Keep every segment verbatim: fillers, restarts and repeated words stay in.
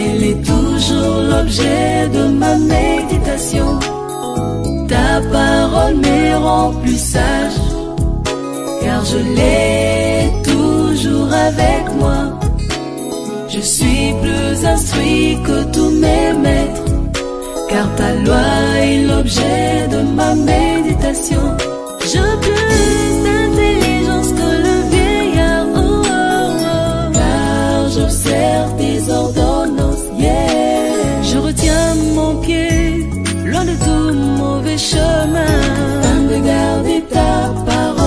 Elle est toujours l'objet de ma méditation. Ta parole me rend plus sage, car je l'ai toujours avec moi. Je suis plus instruit que tous mes maîtres, car ta loi est l'objet de ma méditation. Je plus d'intelligence que le vieillard, oh, oh, oh, car j'observe tes ordonnances, yeah. Je retiens mon pied loin de tout mauvais chemin, afin de garder ta parole.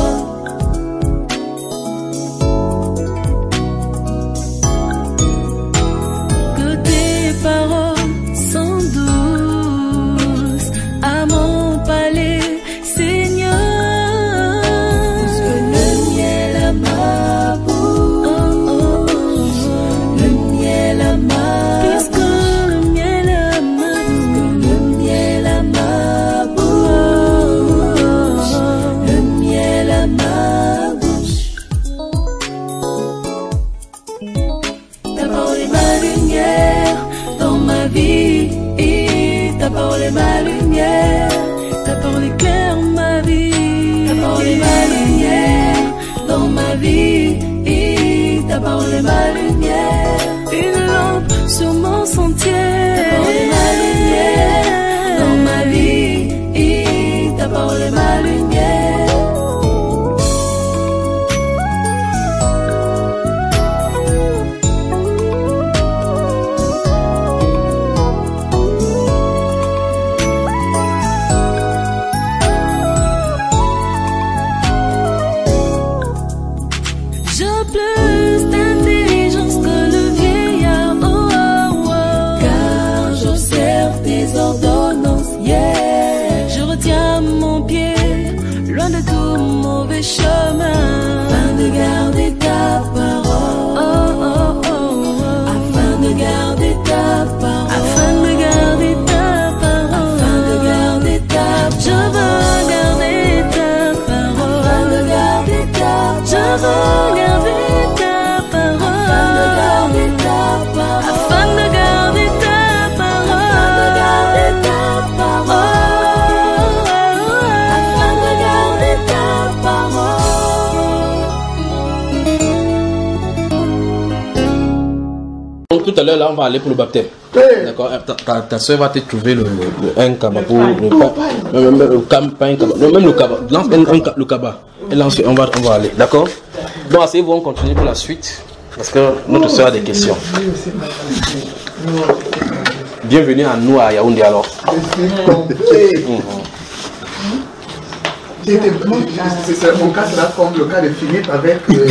Que tes paroles sont douces à mon palais, Seigneur, plus que le miel à ma bouche, oh, oh, oh. Le miel à ma plus que le miel à ma bouche, le miel à ma bouche, le miel à ma bouche. Ta parole est ma lumière dans ma vie, ta parole est ma lumière, ta parole éclaire ma vie, ta parole est ma lumière dans ma vie, ta parole est ma lumière, une lampe sur mon sentier, ta parole est ma lumière dans ma vie, ta parole est ma lumière. J'ai plus d'intelligence que le vieillard, oh, oh, oh, car j'observe tes ordonnances, yeah. Je retiens mon pied loin de tout mauvais chemin, afin de garder ta parole, oh, oh, oh, oh. Afin de garder ta parole, afin de garder ta parole, afin de garder ta parole. Je veux garder ta parole, afin de garder ta parole. Je veux garder ta parole, afin de garder ta parole, afin de garder ta parole, afin de garder ta parole, afin de garder ta parole. Donc tout à l'heure là on va aller pour le baptême. Oui. D'accord. Ta, ta, ta soeur va te trouver le, le, le un kaba pour le pas, même le kaba, pas un kaba, non, même le kaba. Lance un, un, le kaba. Et là ensuite on va on va aller. D'accord. Donc asseyez-vous, on continue pour la suite parce que notre soeur a des questions. Bienvenue à nous à Yaoundé alors. C'est mon cas sera comme le cas de Philippe avec euh...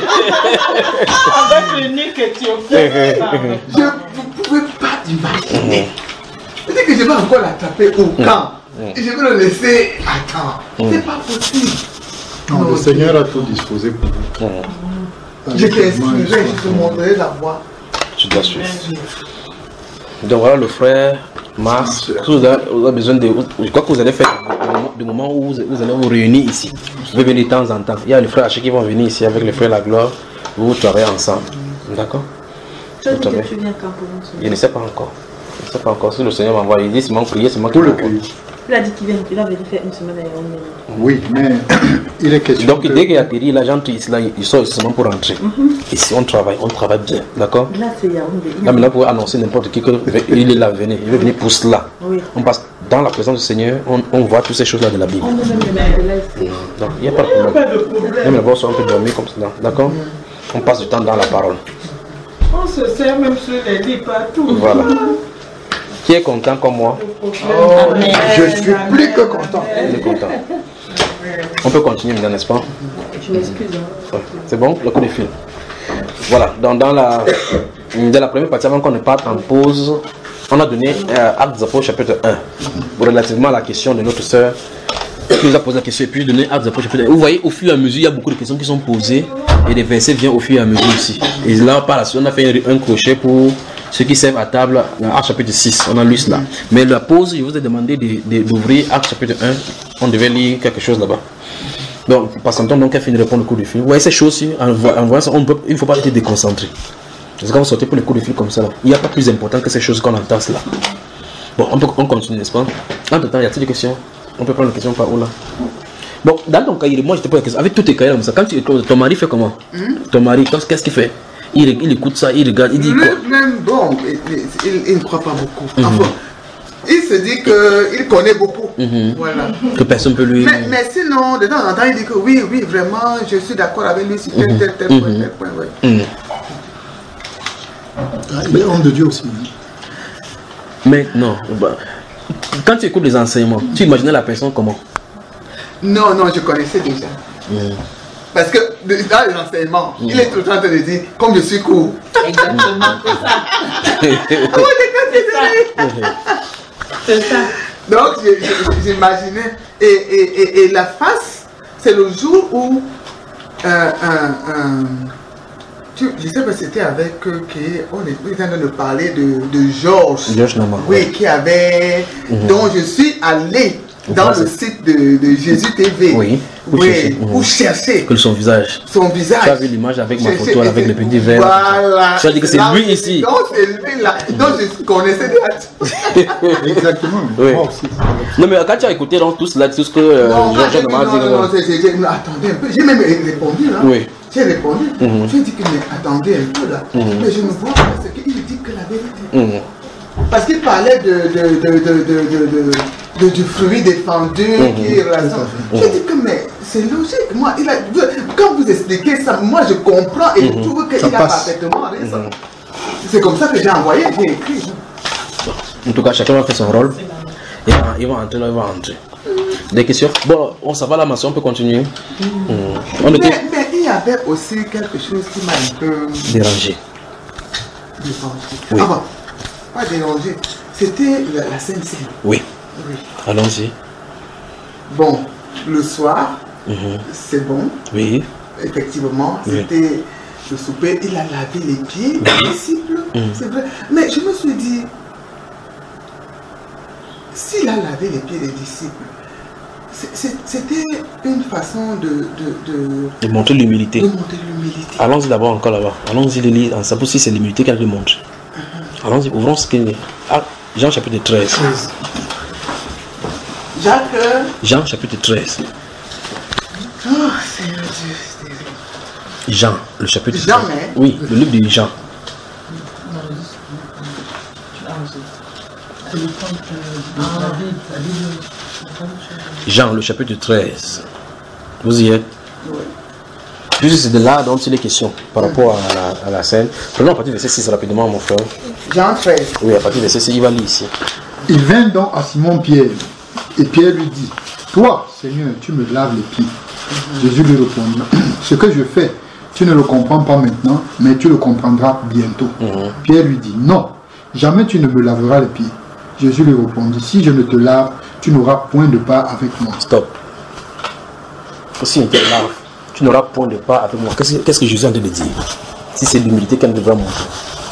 avec l'unique Éthiopien. Je ne pouvais pas imaginer. Je dis que je vais encore l'attraper au camp et je vais le laisser attendre. C'est pas possible. Non, le Seigneur a tout disposé pour vous. Je t'expliquerai, je te montrerai la voie. Tu dois suivre. Donc voilà le frère Mars. Vous avez, vous avez besoin de. Je crois que vous allez faire du moment où vous, vous allez vous réunir ici. Vous pouvez venir de temps en temps. Il y a les frères Haché qui vont venir ici avec les frères La Gloire. Vous travaillez ensemble. D'accord? Tu as dit que tu viens quand pour nous? Il ne sait pas encore. Il ne sait pas encore. Si le Seigneur m'envoie, il dit c'est mon prière, c'est moi qui l'envoie. Il a dit qu'il vient, il va venir faire une semaine à Yaoundé. Oui, mais il est question. Donc que... dès qu'il atterrit, l'agent là, il sort seulement pour rentrer. Mm-hmm. Ici on travaille, on travaille bien, d'accord? Là c'est Yaoundé. Là maintenant vous pouvez annoncer n'importe qui qu'il est là, venez, il veut venir pour cela. Oui. On passe dans la présence du Seigneur, on, on voit toutes ces choses là de la Bible. On met même les mains de là. Donc il n'y a pas de problème. Même d'abord on peut dormir comme cela, d'accord? On passe du temps dans la parole. On se sert même sur les lits partout. Voilà. Qui est content comme moi? Oh, je suis plus que content. Il est content. On peut continuer maintenant, n'est-ce pas? Je m'excuse. Ouais. C'est bon, le coup de fil. Voilà, dans, dans, la, dans la première partie, avant qu'on ne parte en pause, on a donné euh, Actes des Apôtres chapitre un, relativement à la question de notre sœur qui nous a posé la question, et puis donné Actes des Apôtres chapitre un. Vous voyez, au fur et à mesure, il y a beaucoup de questions qui sont posées, et des versets viennent au fur et à mesure aussi. Et là, par la suite, on a fait un, un crochet pour ceux qui servent à table, Actes chapitre six, on a lu cela. Mais la pause, je vous ai demandé d'ouvrir Actes chapitre un, on devait lire quelque chose là-bas. Donc, passons donc à finir de répondre au cours du film. Vous voyez ces choses-ci, en voyant ça, on peut, il ne faut pas être déconcentré. Parce que quand vous sortez pour les coups de fil comme ça, là, il n'y a pas plus important que ces choses qu'on entend là. Bon, on, peut, on continue, n'est-ce pas? Entre temps, y a-t-il des questions? On peut prendre les questions par où là? Bon, dans ton cahier, moi je te pose la question. Avec tous tes cahiers comme ça, quand tu écoutes, ton mari fait comment? hmm? Ton mari, qu'est-ce qu'il fait? il, il écoute ça, il regarde, il dit quoi? Même bon, il, il, il ne croit pas beaucoup. Mm-hmm. Enfin, il se dit qu'il connaît beaucoup. Mm-hmm. Voilà. Que personne ne peut lui... Mais, mais sinon, de temps en temps, il dit que oui, oui, vraiment, je suis d'accord avec lui sur tel, mm-hmm. tel, tel mm-hmm. point, tel point. Ouais. Mm-hmm. Ah, il est homme de Dieu aussi. Mais non, bah, quand tu écoutes les enseignements, tu imaginais la personne comment? Non, non, je connaissais déjà. Mm. Parce que dans les enseignements, mm. il est tout le temps en train de dire, comme je suis court. Exactement, c'est ça. Comment c'est ça? C'est ça. Donc, j'imaginais. Et, et, et, et la face, c'est le jour où euh, euh, euh, tu, je sais pas si c'était avec eux qu'on était en train de parler de, de Georges. Georges Nama. Oui, qui avait. Mm-hmm. dont je suis allé dans le site de, de Jésus T V. Oui. Pour oui, chercher. Pour chercher. Que son visage. Son visage. Tu as vu l'image avec ma chercher, photo, avec le petit verre. Voilà. Tu as dit que c'est lui ici. Donc c'est lui là. Donc je connaissais déjà. Exactement. Oui. Non mais quand tu as écouté donc tout cela, tout ce que euh, Georges Nama dit. Non, non, non, attendez un peu. J'ai même répondu là. Oui. J'ai répondu. Mm-hmm. J'ai dit que mais attendez un peu là. Mm-hmm. Mais je ne vois pas ce qu'il dit que la vérité. Mm-hmm. Parce qu'il parlait de, de, de, de, de, de, de, de, du fruit défendu mm-hmm. qui est relation. Mm-hmm. J'ai dit que mais c'est logique. Moi, il a, quand vous expliquez ça, moi je comprends et mm-hmm. je trouve qu'il a parfaitement raison. Mm-hmm. C'est comme ça que j'ai envoyé, j'ai écrit. En tout cas, chacun va faire son rôle. Il va, il va entrer là, il va entrer. Des questions? Bon, on ça va la maçon, on peut continuer. Mm. On mais, était... mais il y avait aussi quelque chose qui m'a un peu dérangé. Dérangé. Oui. Ah bon, pas dérangé. C'était la, la scène scène. Oui. Oui. Allons-y. Bon, le soir, mm-hmm. c'est bon. Oui. Effectivement, oui. C'était le souper. Il a lavé les pieds, les disciples. Mm. C'est vrai. Mais je me suis dit, s'il a lavé les pieds des disciples, c'était une façon de... De, de, de montrer l'humilité. De montrer l'humilité. Allons-y d'abord encore là-bas. Allons-y les lire. Ça aussi c'est l'humilité qu'elle lui montre. Uh-huh. Allons-y, ouvrons ce qu'il est. Ah, Jean chapitre treize. treize. Jacques. Jean chapitre treize. Oh, Seigneur Dieu. Jean, le chapitre Jean, treize. Mais... Oui, le livre de Jean. Jean, le chapitre treize. Vous y êtes? Oui. Puisque c'est de là dont il est question par rapport à la, à la scène. Prenons à partir du verset six rapidement, mon frère. Jean treize. Oui, à partir du verset six, il va lire ici. Il vint donc à Simon-Pierre, et Pierre lui dit, toi, Seigneur, tu me laves les pieds. Mm-hmm. Jésus lui répondit, ce que je fais, tu ne le comprends pas maintenant, mais tu le comprendras bientôt. Mm-hmm. Pierre lui dit, non, jamais tu ne me laveras les pieds. Jésus lui répondit, si je ne te lave, tu n'auras point de part avec moi. Stop. Si on te lave, tu n'auras point de part avec moi. Qu'est-ce, qu'est-ce que Jésus a de dire? Si c'est l'humilité qu'elle devrait montrer.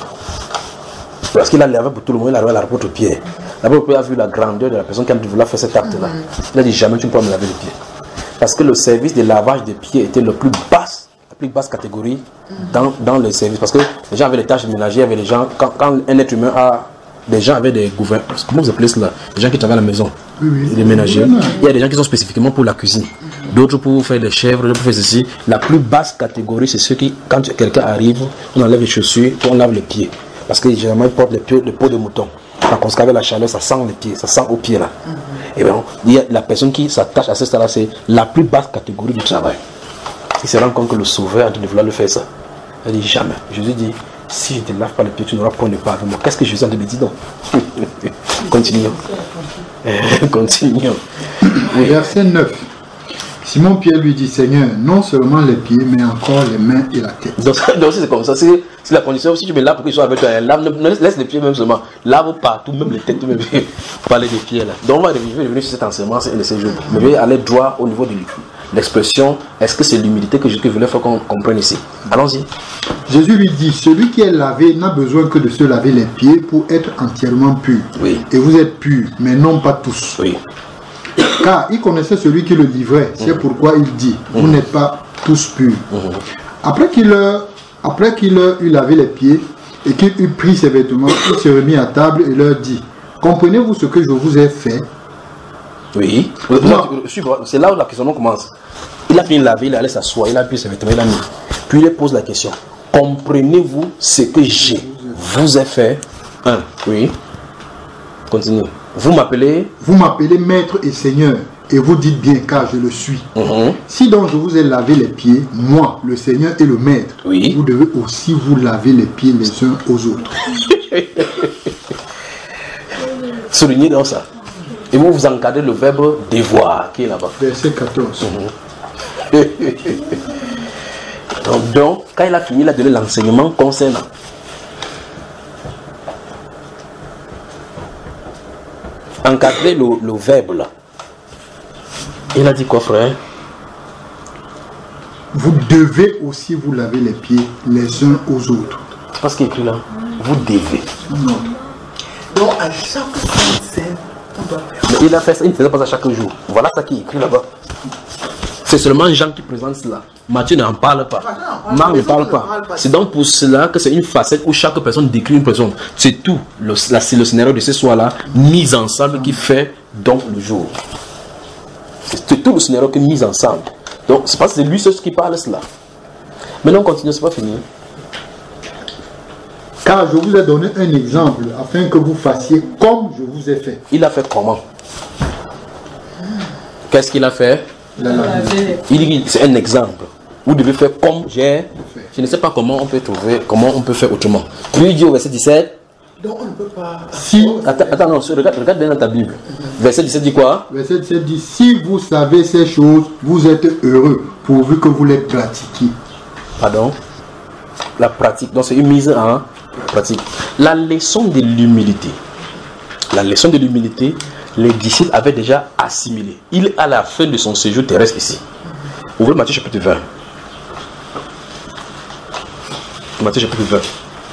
Parce qu'il a lavé pour tout le monde, il a lavé l'apôtre Pierre. L'apôtre Pierre a vu la grandeur de la personne qui voulait faire cet acte-là. Il a dit, jamais tu ne pourras me laver les pieds. Parce que le service de lavage des pieds était le plus basse, la plus basse catégorie dans, dans le service. Parce que les gens avaient les tâches ménagères, il y avait les gens, quand, quand un être humain a... Des gens avaient des gouvernements, comment vous appelez cela? Des gens qui travaillent à la maison, oui, oui. Les ménagers. Il y a des gens qui sont spécifiquement pour la cuisine, d'autres pour faire des chèvres, d'autres pour faire ceci. La plus basse catégorie, c'est ceux qui, quand quelqu'un arrive, on enlève les chaussures, on lave les pieds. Parce que généralement, ils portent les, pieds, les peaux de mouton. Par contre, avec la chaleur, ça sent les pieds, ça sent aux pieds là. Mm-hmm. Et bien, il y a la personne qui s'attache à ce stade-là, c'est la plus basse catégorie du travail. Il se rend compte que le sauveur a de vouloir le faire ça. Il dit jamais. Jésus dit, si je ne te lave pas les pieds, tu n'auras point de part avec moi. Qu'est-ce que Jésus a de dire donc? Continuons. Continuons. Oui. Verset neuf. Simon-Pierre lui dit, Seigneur, non seulement les pieds, mais encore les mains et la tête. Donc, donc c'est comme ça. C'est, c'est la condition. Si tu me laves pour qu'ils soient avec toi, lave, ne, ne laisse les pieds même seulement. Lave partout, même les têtes, même parler des pieds là. Donc on va revenir sur cet enseignement, c'est un de ces jours. Mais je vais aller droit au niveau de l'expression. Est-ce que c'est l'humilité que Jésus voulait faire qu'on comprenne ici? Allons-y. Jésus lui dit, celui qui est lavé n'a besoin que de se laver les pieds pour être entièrement pur. Oui. Et vous êtes purs, mais non pas tous. Oui. Car il connaissait celui qui le livrait. C'est mmh. pourquoi il dit, vous mmh. n'êtes pas tous purs. Mmh. Après qu'il leur Après qu'il leur eut lavé les pieds et qu'il eut pris ses vêtements, il se remit à table et leur dit, comprenez-vous ce que je vous ai fait? Oui. C'est là où la question commence. Il a fini de laver, il allait s'asseoir, il a pris ses vêtements, il a mis. Puis il pose la question. Comprenez-vous ce que je vous ai fait? Un. Oui. Continue. Vous m'appelez? Vous m'appelez maître et seigneur, et vous dites bien car je le suis. Mm-hmm. Si donc je vous ai lavé les pieds, moi, le Seigneur et le maître, oui, vous devez aussi vous laver les pieds les uns aux autres. Soulignez dans ça. Et vous vous encadrez le verbe devoir qui est là-bas. Verset quatorze. Mm-hmm. donc, donc, quand il a fini, il a donné l'enseignement concernant. Encadrer le, le verbe là. Il a dit quoi, frère? Vous devez aussi vous laver les pieds les uns aux autres. C'est pas ce qui est écrit là. Vous devez. Non. Donc à chaque fois, on doit faire. Mais il a fait ça, il ne faisait pas ça chaque jour. Voilà ce qui est écrit là-bas. C'est seulement Jean qui présente cela. Matthieu n'en parle pas. Marc ne parle pas. C'est donc pour cela que c'est une facette où chaque personne décrit une personne. C'est tout. Le, la, c'est le scénario de ce soir-là, mis ensemble, qui fait donc le jour. C'est tout le scénario qui est mis ensemble. Donc c'est parce que c'est lui seul qui parle cela. Maintenant on continue, c'est pas fini. Car je vous ai donné un exemple afin que vous fassiez comme je vous ai fait. Il a fait comment? Qu'est-ce qu'il a fait? Il a lavé. Il dit c'est un exemple. Vous devez faire comme j'ai. Je ne sais pas comment on peut trouver, comment on peut faire autrement. Puis il dit au verset dix-sept. Donc on ne peut pas. Si, attends, attends, non, regarde, regarde bien dans ta Bible. Verset dix-sept dit quoi? Verset dix-sept dit, si vous savez ces choses, vous êtes heureux, pourvu que vous les pratiquiez. Pardon? La pratique. Donc c'est une mise en pratique. La leçon de l'humilité. La leçon de l'humilité, les disciples avaient déjà assimilé. Il est à la fin de son séjour terrestre ici. Ouvrez Matthieu chapitre vingt. Matthieu chapitre vingt.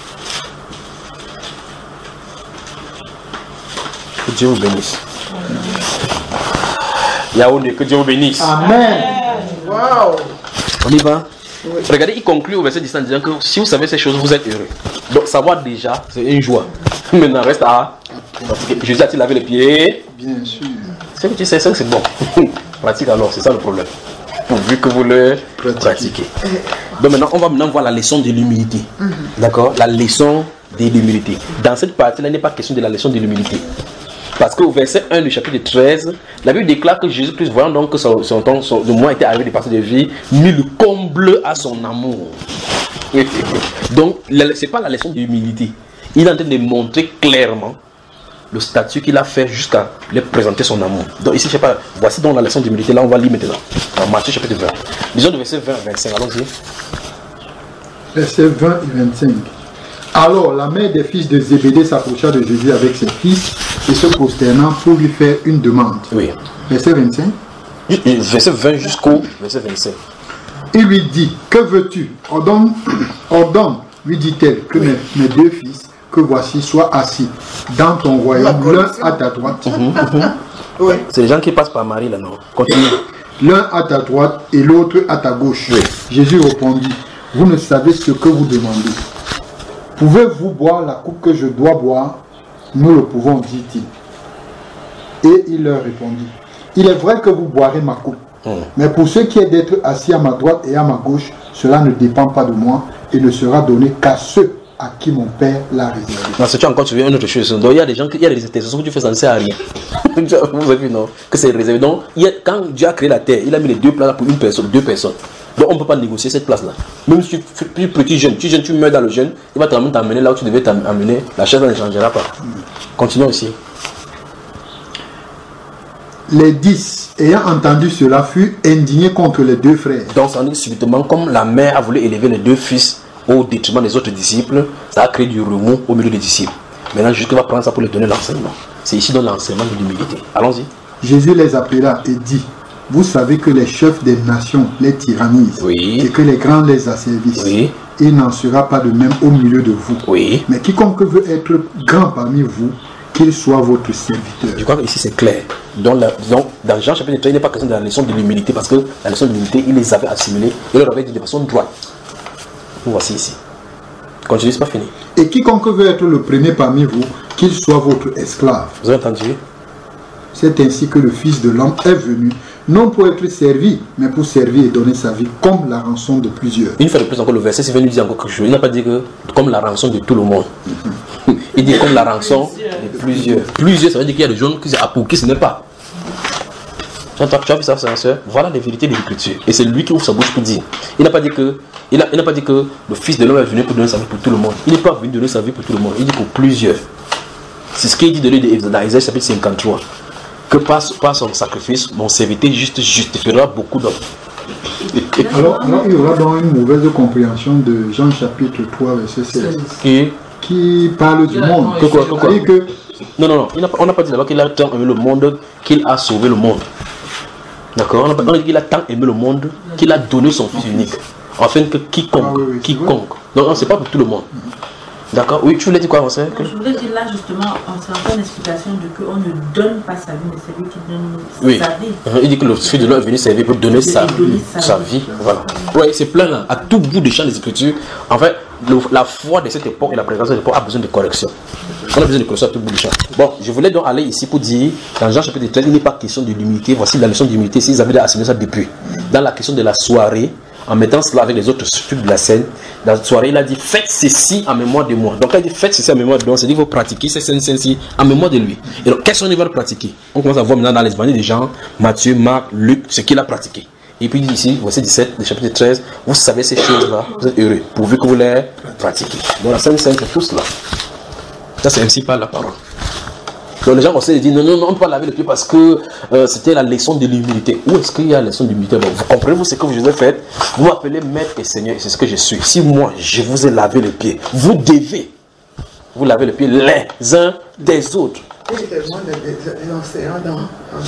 Que Dieu vous bénisse. Yaoundé, que Dieu vous bénisse. Amen. Waouh. On y va. Oui. Regardez, il conclut au verset dix en disant que si vous savez ces choses, vous êtes heureux. Donc savoir déjà, c'est une joie. Maintenant reste à... Jésus a-t-il lavé les pieds? Bien sûr. C'est que tu sais, c'est bon. Pratique alors, c'est ça le problème. Pourvu que vous le pratiquez. Donc maintenant, on va maintenant voir la leçon de l'humilité. Mm-hmm. D'accord? La leçon de l'humilité. Dans cette partie-là, il n'est pas question de la leçon de l'humilité. Parce qu'au verset un du chapitre treize, la Bible déclare que Jésus-Christ, voyant donc que son, son temps, son, le mois était arrivé de partir de vie, mit le comble à son amour. Donc, ce n'est pas la leçon de l'humilité. Il est en train de montrer clairement le statut qu'il a fait jusqu'à lui présenter son amour. Donc ici, je sais pas, voici donc la leçon d'humilité. Là, on va lire maintenant. Dans Matthieu chapitre vingt. Disons de verset vingt à vingt-cinq. Allons-y. Verset vingt et vingt-cinq. Alors, la mère des fils de Zébédée s'approcha de Jésus avec ses fils et se prosternant pour lui faire une demande. Oui. Verset vingt-cinq. Verset vingt jusqu'au verset vingt-cinq. Il lui dit, que veux-tu? Ordonne, ordonne, lui dit-elle, que oui. mes, mes deux fils que voici soient assis dans ton royaume, l'un à ta droite. Mmh, mmh. Oui. C'est les gens qui passent par Marie là, non? Continue. L'un à ta droite et l'autre à ta gauche. Oui. Jésus répondit, vous ne savez ce que vous demandez. Pouvez-vous boire la coupe que je dois boire? Nous le pouvons, dit-il. Et il leur répondit, il est vrai que vous boirez ma coupe, mmh. mais pour ce qui est d'être assis à ma droite et à ma gauche, cela ne dépend pas de moi et ne sera donné qu'à ceux à qui mon père l'a réservé. Non, c'est tu as encore trouvé une autre chose. Donc il y a des gens, il y a des intercessions que tu fais, ça ne sert à rien. Vous avez vu, non? Que c'est réservé. Donc il y a, quand Dieu a créé la terre, il a mis les deux places pour une personne, deux personnes. Donc on ne peut pas négocier cette place-là. Même si tu es plus petit jeune, tu jeune, tu meurs dans le jeune, il va t'amener là où tu devais t'amener. La chaise ne changera pas. Continuons ici. Les dix, ayant entendu cela, furent indignés contre les deux frères. Donc ça dit subitement, comme la mère a voulu élever les deux fils au détriment des autres disciples, ça a créé du remous au milieu des disciples. Maintenant, Jésus va prendre ça pour leur donner l'enseignement. C'est ici dans l'enseignement de l'humilité. Allons-y. Jésus les appela et dit, vous savez que les chefs des nations les tyrannisent, oui. et que les grands les asservissent. Oui. Il n'en sera pas de même au milieu de vous. Oui. Mais quiconque veut être grand parmi vous, qu'il soit votre serviteur. Je crois que ici c'est clair. Donc, la, donc dans Jean chapitre trois, il n'est pas question de la leçon de l'humilité, parce que la leçon de l'humilité, il les avait assimilés et leur avait dit de façon droite. Vous voici ici. Continue, c'est pas fini. Et quiconque veut être le premier parmi vous, qu'il soit votre esclave. Vous avez entendu? C'est ainsi que le Fils de l'homme est venu, non pour être servi, mais pour servir et donner sa vie comme la rançon de plusieurs. Une fois de plus encore, le verset, c'est venu dire encore quelque chose. Il n'a pas dit que comme la rançon de tout le monde. Il dit comme la rançon de plusieurs. Plusieurs, ça veut dire qu'il y a des gens qui pour qui ce n'est pas. Tu as vu ça, frère et soeur? Voilà les vérités de l'Écriture. Et c'est lui qui ouvre sa bouche pour dire. Il n'a pas dit que, il n'a il n'a pas dit que le Fils de l'homme est venu pour donner sa vie pour tout le monde. Il n'est pas venu donner sa vie pour tout le monde. Il dit pour plusieurs. C'est ce qu'il dit de lui dans Isaïe chapitre cinquante-trois. Que par, par son sacrifice, mon serviteur juste justifiera beaucoup d'hommes. Alors, alors, il y aura donc une mauvaise compréhension de Jean chapitre trois, verset seize. Qui, qui parle du monde. Que quoi, que quoi? Que, non, non, non. Il on n'a pas dit d'abord qu'il a tant aimé le monde qu'il a sauvé le monde. D'accord? On a, on a dit qu'il a tant aimé le monde qu'il a donné son Fils unique. Afin que quiconque, ah, oui, oui, quiconque. Non, non, c'est pas pour tout le monde. D'accord? Oui, tu voulais dire quoi, Vincent? Je voulais dire là justement, c'est encore une explication de qu'on ne donne pas sa vie, mais c'est lui qui donne oui. sa vie. Il dit que le Fils de l'homme est venu servir pour donner sa, donner sa, sa vie. vie. Voilà. Oui, c'est plein là. À tout bout des champs des Écritures. En fait, le, la foi de cette époque et la prédication de cette époque a besoin de correction. On a besoin de correction à tout bout des champs. Bon, je voulais donc aller ici pour dire, dans Jean chapitre treize, il n'est pas question de l'humilité. Voici la leçon d'humilité, s'ils avaient assimilé ça depuis. Dans la question de la soirée, en mettant cela avec les autres structures de la scène, dans la soirée, il a dit faites ceci en mémoire de moi. Donc, il a dit faites ceci en mémoire de moi, c'est-à-dire qu'il faut pratiquer ces scènes-ci en mémoire de lui. Et donc, qu'est-ce qu'on va le pratiquer? On commence à voir maintenant dans les évangiles des gens, Matthieu, Marc, Luc, ce qu'il a pratiqué. Et puis, ici, verset dix-sept, le chapitre treize, vous savez ces choses-là, vous êtes heureux, pourvu que vous les pratiquez. Donc, la scène, c'est tout cela. Ça, c'est ainsi par la parole. Donc les gens aussi disent non, non, non, on ne peut pas laver le pied parce que euh, c'était la leçon de l'humilité. Où est-ce qu'il y a la leçon de l'humilité? Bon, vous comprenez-vous ce que je vous ai fait? Vous m'appelez maître et seigneur, c'est ce que je suis. Si moi, je vous ai lavé les pieds, vous devez vous laver les pieds les uns des autres. Il y a tellement d'enseignants dans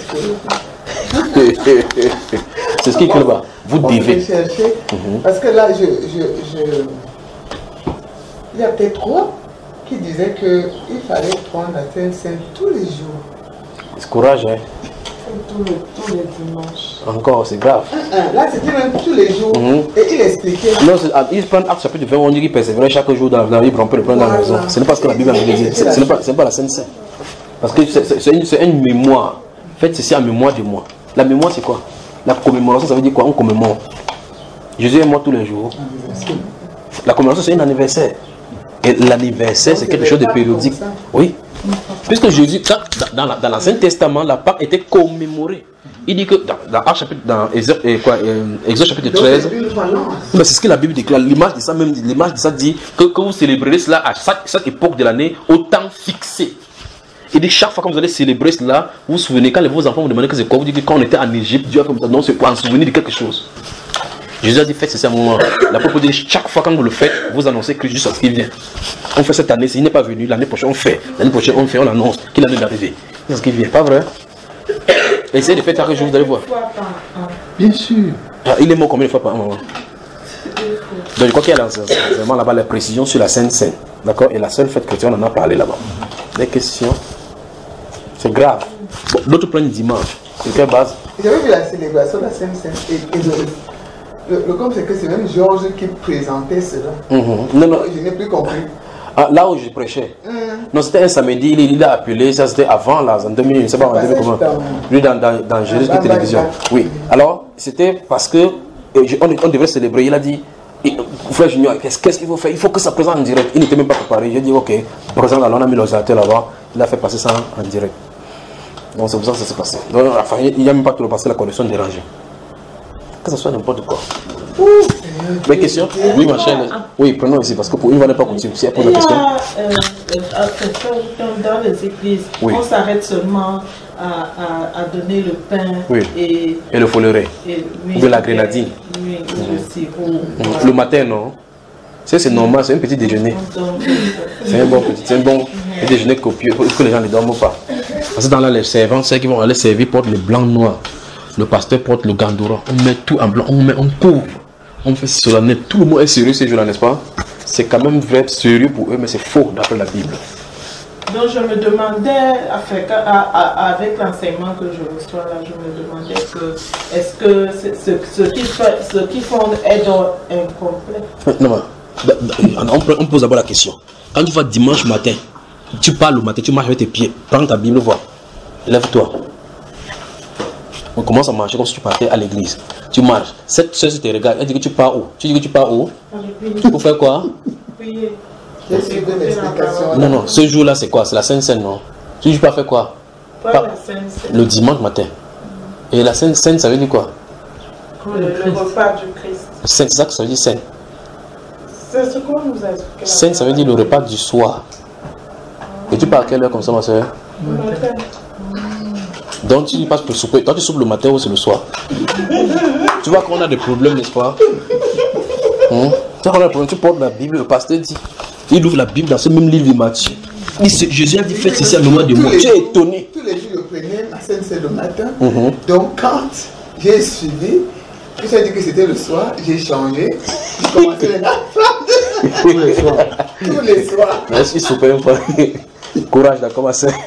c'est ce qui est là-bas. Vous on devez. Chercher, Mm-hmm. Parce que là, je, je, je... il y a peut-être trop qui disait qu'il fallait prendre la Sainte Seine tous les jours. C'est courage, hein? Tous les, tous les dimanches. Encore, c'est grave. Un, un. Là, c'était même tous les jours. Mm-hmm. Et il expliquait. Non, il prend acte chapitre vingt, on dit qu'il persévérait chaque jour dans la Bible, on peut le prendre dans la maison. Ce n'est pas ce que la Bible a dit. Ce n'est pas, pas la Sainte Seine. Parce que c'est une, une mémoire. Faites ceci en mémoire de moi. La mémoire, c'est quoi? La commémoration, ça veut dire quoi? On commémore. Jésus est mort tous les jours. La commémoration, c'est un anniversaire. Et l'anniversaire, c'est quelque chose de périodique. Oui. Puisque Jésus, dans, dans l'Ancien Testament, la Pâque était commémorée. Il dit que dans, dans, chapitre, dans Exode, quoi, Exode chapitre treize, c'est ce que la Bible déclare. L'image de ça, même l'image de ça dit que, que vous célébrerez cela à chaque, chaque époque de l'année au temps fixé. Il dit chaque fois que vous allez célébrer cela, vous vous souvenez, quand vos enfants vous demandent que c'est quoi, vous dites que quand on était en Égypte, Dieu a fait comme ça. Non, c'est pour en souvenir de quelque chose. Jésus a dit faites ceci à un moment. La propre dit chaque fois quand vous le faites, vous annoncez Christ juste ce qui vient. On fait cette année, s'il n'est pas venu, l'année prochaine on fait. L'année prochaine on fait, on annonce qu'il allait arriver. C'est ce qui vient, pas vrai? Essayez de faire chaque jour, vous allez voir. Bien sûr. Ah, il est mort combien de fois par an? Donc je crois qu'il y a vraiment là-bas la précision sur la Sainte Seine. D'accord? Et la seule fête chrétienne, on en a parlé là-bas. Des questions? C'est grave. Bon, l'autre plan du dimanche. C'est quelle base? J'avais vu la célébration de la Sainte Seine. Et, et le, le, le comme c'est que c'est même Georges qui présentait cela. Mm-hmm. Non, non. Je n'ai plus compris. Ah, là où je prêchais. Mm. Non, c'était un samedi, il, il a appelé, ça c'était avant, là, en deux mille, je ne sais pas, en deux mille comment. Lui, dans, dans, dans Jésus ah, télévision. Oui. Alors, c'était parce que on, on devait célébrer. Il a dit, frère Junior, qu'est-ce qu'il faut faire? Il faut que ça présente en direct. Il n'était même pas préparé. J'ai dit, ok, présent, on a mis l'ordinateur là-bas. Il a fait passer ça en direct. Donc, c'est pour ça que ça s'est passé. Donc, enfin, il n'y a même pas trop passé la connexion dérangée. Que ce soit n'importe quoi. Ouh, mes questions? Oui, ma chère. Oui, prenons ici parce que pour une va ne pas continuer. Si elle pose la question. Euh, euh, dans les églises, oui. On s'arrête seulement à, à, à donner le pain oui. et, et le foleret. Et, oui, ou de la grenadine. Oui, mmh. le sirop. Mmh. Le matin, non? C'est normal, c'est un petit déjeuner. C'est un bon petit, c'est un bon petit déjeuner copieux pour que les gens ne dorment pas. Parce que dans là, les servants, ceux qui vont aller servir portent le blanc noir. Le pasteur porte le gandoura. On met tout en blanc, on met, on couvre. On fait solennel. Tout le monde est sérieux ces jours-là, n'est-ce pas? C'est quand même vrai, sérieux pour eux, mais c'est faux d'après la Bible. Donc je me demandais, avec, à, à, avec l'enseignement que je reçois là, je me demandais que est-ce que ce, ce, qui, fait, ce qui fonde est donc incomplet. Non, on, on pose d'abord la question. Quand tu vas dimanche matin, tu parles le matin, tu marches avec tes pieds, prends ta Bible, vois, lève-toi. On commence à marcher comme si tu partais à l'église. Tu marches, cette soeur te regarde, elle dit que tu pars où? Tu dis que tu pars où? Pour faire quoi? Prier. Non, non, ce jour-là, c'est quoi? C'est la Sainte Seine, non? Tu dis, tu peux faire quoi? Pas Pas la Sainte Seine. Le dimanche matin. Et la Sainte Seine, ça veut dire quoi? Le, le repas du Christ. C'est ça que ça veut dire Seine. C'est ce qu'on nous a expliqué. Seine, ça veut dire le repas du soir. Et tu pars à quelle heure comme ça, ma soeur? Donc tu passes pour souper. Toi, tu soupes le matin ou c'est le soir? Tu vois qu'on a des problèmes, n'est-ce pas? Hum? Tu vois qu'on a des problèmes. Tu portes la Bible, le pasteur dit. Il ouvre la Bible dans ce même livre de Matthieu. Il dit, Jésus a dit, faites ceci à un moment de mort. Tu es étonné. Tous les jours, je prenais la scène, c'est le matin. Mm-hmm. Donc, quand j'ai suivi, puis j'ai dit que c'était le soir, j'ai changé. J'ai commencé les nappes. Tous les soirs. Tous les soirs. Merci, super. Courage, d'accord, ma soeur.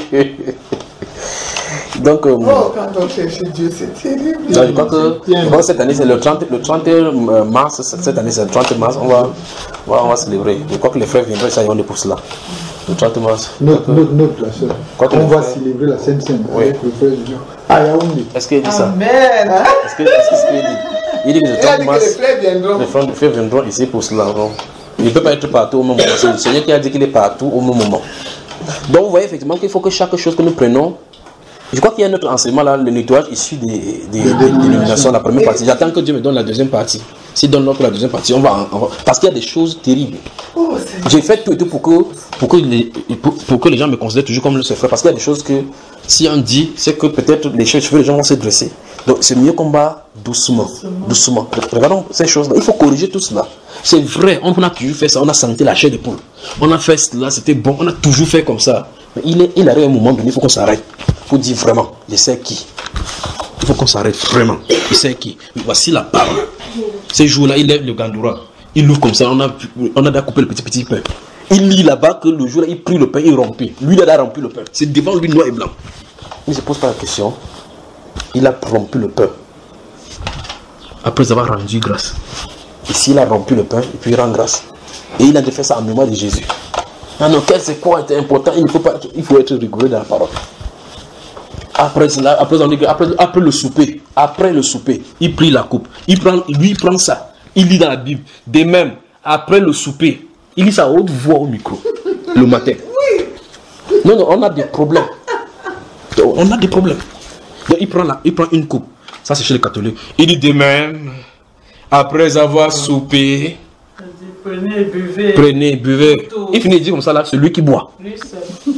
Donc, euh, oh, quand on cherche Dieu, c'est terrible. je crois que bon, cette année, c'est le trente, le trente mars. Cette année, c'est le trente mars. On va, on va, on va célébrer. Je crois que les frères viendront, ça y est, pour cela. Le trente mars. Notre, notre, notre, la soeur. On va célébrer la Sainte Seine oui. Avec le frère du Dieu. Ah, Yaoundé. Est-ce qu'il dit ça? Amen. Est-ce qu'il est qu dit? Il dit que le trente mars, les frères viendront. les frères, les frères viendront ici pour cela. Non? Il ne peut pas être partout au même moment. C'est le Seigneur qui a dit qu'il est partout au même moment. Donc, vous voyez effectivement qu'il faut que chaque chose que nous prenons. Je crois qu'il y a un autre enseignement là, le nettoyage issu des, des, des dénominations, la première partie. J'attends que Dieu me donne la deuxième partie. S'il donne l'autre la deuxième partie, on va, on va parce qu'il y a des choses terribles. Oh, j'ai fait tout et tout pour que, pour que, les, pour, pour que les gens me considèrent toujours comme le frère. Parce qu'il y a des choses que, si on dit, c'est que peut-être les cheveux, les gens vont se dresser. Donc c'est mieux qu'on va doucement, doucement. Regardons ces choses-là. Il faut corriger tout cela. C'est vrai, on a toujours fait ça. On a senti la chair de poule. On a fait cela, c'était bon. On a toujours fait comme ça. Mais il, est, il arrive un moment donné, il faut qu'on s'arrête. Il faut dire vraiment, je sais qui. Il faut qu'on s'arrête vraiment. Je sais qui. Voici la parole. Ces jours-là, il lève le gandoura. Il ouvre comme ça. On a, on a déjà coupé le petit petit pain. Il lit là-bas que le jour-là, il prit le pain, il rompit. Lui, il a rompu le pain. C'est devant lui, noir et blanc. Il ne se pose pas la question. Il a rompu le pain. Après avoir rendu grâce. Ici, il a rompu le pain et puis il rend grâce. Et il a fait ça en mémoire de Jésus. Dans nos cœurs, c'est quoi était important? Il faut, pas, il faut être rigoureux dans la parole. Après cela, après, après, après le souper, après le souper, il prit la coupe. Il prend, lui, il prend ça. Il lit dans la Bible. De même, après le souper, il lit sa haute voix au micro. Le matin. Oui. Non, non, on a des problèmes. On a des problèmes. Donc, il prend, la, il prend une coupe. Ça, c'est chez les catholiques. Il dit de même, après avoir soupé, prenez et buvez. Prenez et buvez. Il finit de dire comme ça, là, celui qui boit. Lui seul.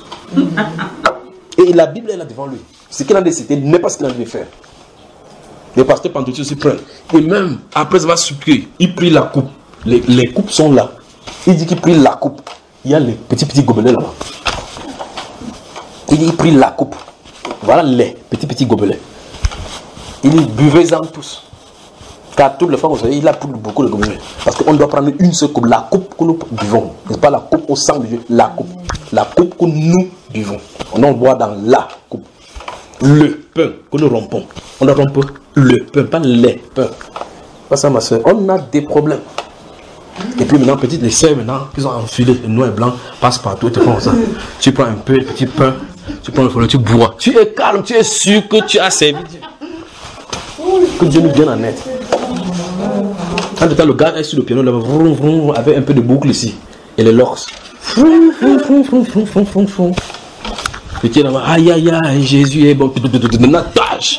Et la Bible est là devant lui. Ce qu'il a décidé n'est pas ce qu'il a dû faire. Le pasteur Pantoutier aussi prend. Et même après avoir soupé, il prit la coupe. Les, les coupes sont là. Il dit qu'il prit la coupe. Il y a les petits petits gobelets là-bas. Il dit qu'il prit la coupe. Voilà les petits petits gobelets. Il dit buvez-en tous. Car toutes les fois, vous savez, il a pris beaucoup de gobelets. Parce qu'on doit prendre une seule coupe. La coupe que nous buvons. Ce n'est pas la coupe au sang de Dieu. La coupe. La coupe que nous buvons. On en boit dans la coupe. Le pain que nous rompons. On doit rompre le pain, pas les pains. Pas ça, ma soeur. On a des problèmes. Et puis maintenant, petites les sœurs, maintenant, ils ont enfilé le noir et blanc, passe partout, tu prends ça. Tu prends un peu, petit pain, tu prends le follet, tu bois. Tu es calme, tu es sûr que tu as servi Dieu. Que Dieu nous vienne en aide. En tout temps, le gars est sur le piano, là, vroom, vroom, avec un peu de boucle ici. Et les locks. Vroom, vroom, vroom, vroom, vroom, vroom, vroom, vroom. Petit là-bas, aïe, aïe, aïe, Jésus est bon. Natage.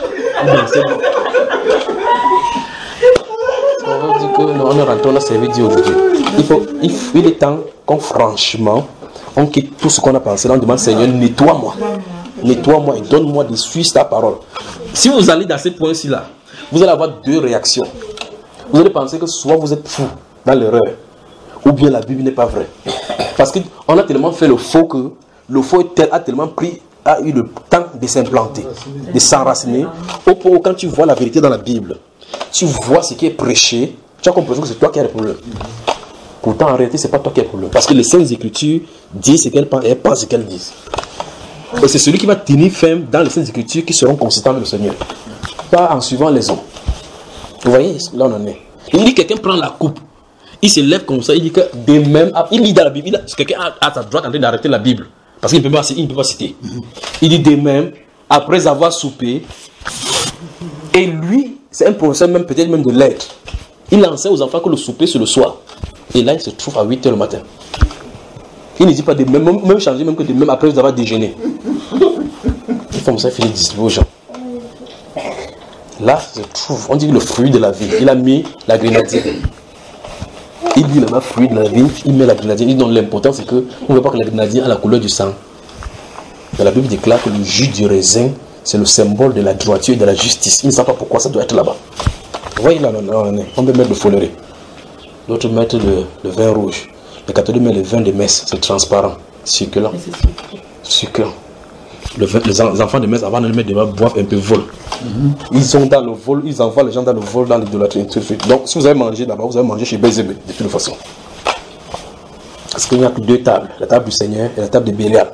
On va dire que on est rentré, on a servi Dieu aujourd'hui. Il, faut, il, faut, il est temps qu'on, franchement, on quitte tout ce qu'on a pensé. On demande, Seigneur, nettoie-moi. Nettoie-moi et donne-moi de suivre ta parole. Si vous allez dans ce point-ci là, vous allez avoir deux réactions. Vous allez penser que soit vous êtes fou dans l'erreur, ou bien la Bible n'est pas vraie. Parce qu'on a tellement fait le faux que le faux a tellement pris, a eu le temps de s'implanter, de s'enraciner, au point où quand tu vois la vérité dans la Bible, tu vois ce qui est prêché, tu as compris que c'est toi qui as le problème. Pourtant, en réalité, ce n'est pas toi qui as le problème. Parce que les Saintes Écritures disent ce qu'elles pensent et elles pensent ce qu'elles disent. Et c'est celui qui va tenir ferme dans les Saintes Écritures qui seront consistants avec le Seigneur. Pas en suivant les hommes. Vous voyez, là on en est. Il dit quelqu'un prend la coupe. Il se lève comme ça, il dit que de même, il lit dans la Bible, quelqu'un à sa droite en train d'arrêter la Bible. Parce qu'il ne peut pas, il ne peut pas citer. Il dit de même, après avoir soupé, et lui, c'est un professeur même peut-être même de lettres. Il enseigne aux enfants que le souper c'est le soir. Et là, il se trouve à huit heures le matin. Il ne dit pas de même, même changer, même que de même après avoir déjeuné. Il fait comme ça, il fait les distribuer aux gens. Là, se trouve, on dit le fruit de la vie. Il a mis la grenadine. Il dit là-bas, fruit de la vie, il met la grenadine. Il donne l'importance, c'est qu'on ne veut pas que la grenadine ait la couleur du sang. Et la Bible déclare que le jus du raisin, c'est le symbole de la droiture et de la justice. Il ne sait pas pourquoi ça doit être là-bas. Vous voyez là, on peut mettre le follerie. D'autres mettent le, le vin rouge. Les catholiques mettent le vin de messe, c'est transparent, succulent. Succulent. Le vin, les enfants de messe, avant de le mettre devant, boivent un peu vol. Mm-hmm. Ils sont dans le vol, ils envoient les gens dans le vol, dans l'idolâtrie. Donc, si vous avez mangé d'abord, vous avez mangé chez Bézébé, de toute façon. Parce qu'il n'y a que deux tables, la table du Seigneur et la table de Bélial.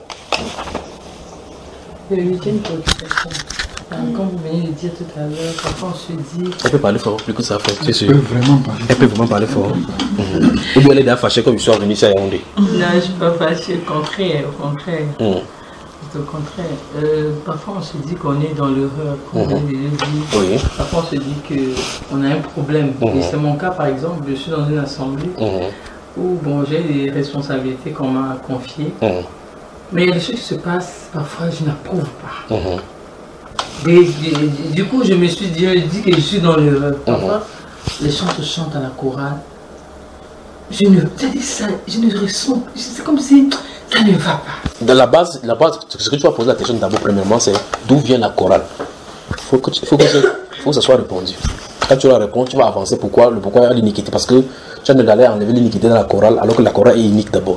J'ai une préoccupation. Comme vous venez de dire tout à l'heure, parfois on se dit... Elle peut parler fort, plus que ça fait. Elle peut vraiment parler. Elle peut vraiment parler fort. Mm-hmm. Ou bien elle est déjà fâchée comme ils sont venus ici à Yaoundé. Non, je ne suis pas fâchée, au contraire, au contraire. Mm. Au contraire, euh, parfois on se dit qu'on est dans l'erreur, qu'on Mmh. est des vies. Oui. Parfois on se dit qu'on a un problème. Mmh. Et c'est mon cas par exemple, je suis dans une assemblée mmh. où bon, j'ai des responsabilités qu'on m'a confiées. Mmh. Mais il y a des choses qui se passent, parfois je n'approuve pas. Mmh. Et, et, du coup je me suis dit, je dis que je suis dans l'erreur. Parfois mmh. les chants se chantent à la chorale. Je ne, ça, je ne ressens, c'est comme si ça ne va pas. De la base, la base, ce que tu vas poser la question d'abord, premièrement, c'est d'où vient la chorale. Il faut que, faut, que faut que ça soit répondu. Quand tu la réponds, tu vas avancer. Pourquoi le pourquoi l'iniquité? Parce que tu as d'aller enlever l'iniquité dans la chorale, alors que la chorale est unique d'abord.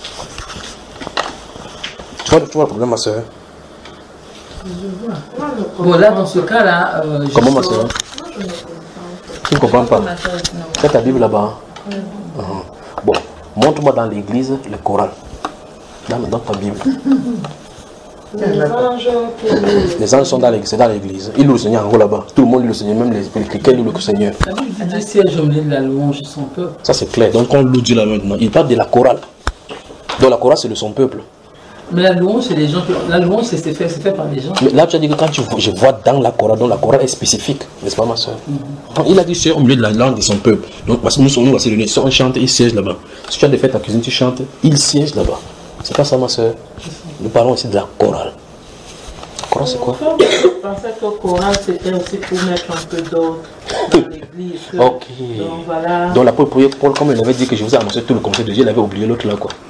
Tu vois, tu vois le problème, ma soeur? Je vois. Bon, là, dans ce cas-là. Euh, Comment, ma soeur? Tu ne comprends pas? Tu as ta Bible là-bas? Uh-huh. Bon, montre-moi dans l'église le Coran. Dans, dans ta Bible. Les anges, les anges sont dans l'église, c'est dans l'église. Ils louent le Seigneur en haut là-bas. Tout le monde loue le Seigneur, même les chrétiens louent le Seigneur. Dieu siège au milieu de la louange de son peuple. Ça c'est clair. Donc on loue Dieu là maintenant. Il parle de la chorale. Donc la chorale c'est de son peuple. Mais la louange, c'est les gens qui... La louange, c'est fait, fait par les gens. Mais là, tu as dit que quand tu, je vois dans la chorale, donc la chorale est spécifique, n'est-ce pas, ma soeur? Mm-hmm. Donc, il a dit, c'est au milieu de la langue de son peuple. Donc, parce que nous sommes nous, c'est on chante, il siège là-bas. Si tu as des fêtes à cuisine, tu chantes, il siège là-bas. C'est pas ça, ma soeur? Nous parlons ici de la chorale. La chorale, c'est quoi? Je pensais que le chorale, c'était aussi pour mettre un peu d'ordre dans l'église. Ok. Donc, voilà. Donc, la première Paul, comme il avait dit que je vous ai annoncé tout le conseil de Dieu, il avait oublié l'autre là, quoi.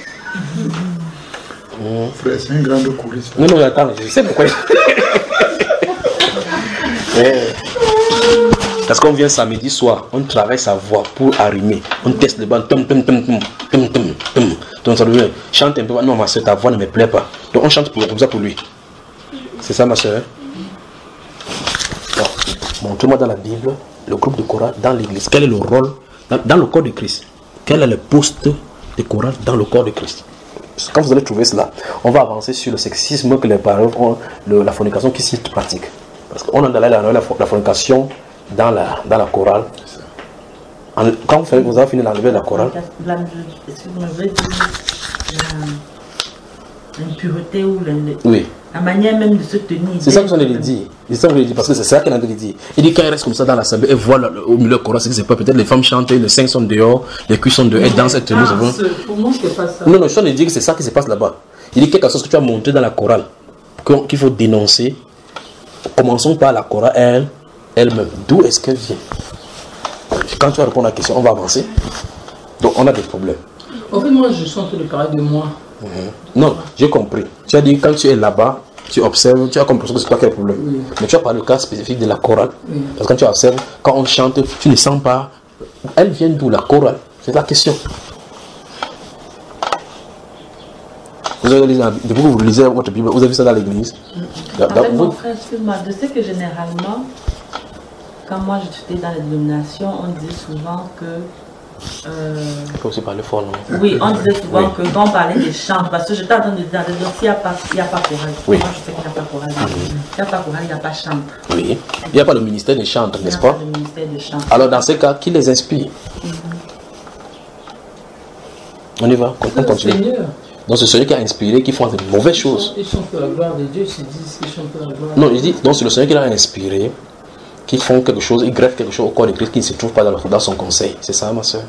Mmh. Frère, c'est un grand choriste. Non, non, attends, je sais pourquoi. Parce qu'on vient samedi soir, on travaille sa voix pour arrimer. On teste le banc, tum tum tum tum tum tum tum. Donc ça devient, chante un peu. Non, ma soeur, ta voix ne me plaît pas. Donc on chante pour, comme ça pour lui. C'est ça, ma soeur? Bon, montre-moi dans la Bible le groupe de chorale dans l'église. Quel est le rôle dans, dans le corps de Christ? Quel est le poste de chorale dans le corps de Christ? Quand vous allez trouver cela, on va avancer sur le sexisme que les parents ont, le, la fornication qui s'y pratique. Parce qu'on a dans la, la, la, la fornication dans la, dans la chorale. En, quand vous, faites, vous avez fini d'enlever la chorale. La, l'impureté ou la, oui. la manière même de se tenir. C'est ça que j'en ai dit. C'est ça que je dis parce que c'est ça qu'il a dit. Il dit quand il reste comme ça dans l'assemblée et voit le, au milieu du chorale, c'est que c'est pas peut-être les femmes chantent, les seins sont dehors, les cuisses sont dehors, elles dansent, elles tenue. Ah, pour moi, c'est pas ça. Non, non, je suis en train de dire que c'est ça qui se passe là-bas. Il dit quelque chose que tu as montré dans la chorale, qu'il faut dénoncer. Commençons par la chorale elle, elle-même. D'où est-ce qu'elle vient? Quand tu vas répondre à la question, on va avancer. Donc on a des problèmes. En fait, moi, je suis en train de parler de moi. Mmh. Non, j'ai compris. Tu as dit quand tu es là-bas, tu observes, tu as compris que c'est toi qui as le problème. Oui. Mais tu as parlé du cas spécifique de la chorale. Oui. Parce que quand tu observes, quand on chante, tu ne sens pas. Elle vient d'où la chorale? C'est la question. Vous avez lu, depuis que vous lisez votre Bible, vous avez vu ça dans l'église? En fait, mon frère, excuse-moi, je sais que généralement, quand moi j'étais dans les dénominations, on disait souvent que Euh, Il faut aussi parler fort, non? Oui, on disait souvent Oui. que quand on parlait des chants, parce que j'étais en train de dire, s'il n'y a pas, il n'y a pas chorale. Oui. Moi, je sais qu'il n'y a pas chorale. Il n'y a pas chorale, il n'y a pas chante. Oui. Il n'y a pas le ministère des chantres, Il n'y n'est-ce a pas? pas de ministère des chants. Alors dans ces cas, qui les inspire? On y va, on le continue. Seigneur, Donc c'est celui qui a inspiré, qui font de mauvaises choses. ils chantent pour la gloire de Dieu, ils se disent qu'ils chantent pour la gloire. Non, il dit, donc c'est le Seigneur qui l'a inspiré, qui font quelque chose, ils greffent quelque chose au corps de Christ qui ne se trouve pas dans, le- dans son conseil. C'est ça, ma soeur?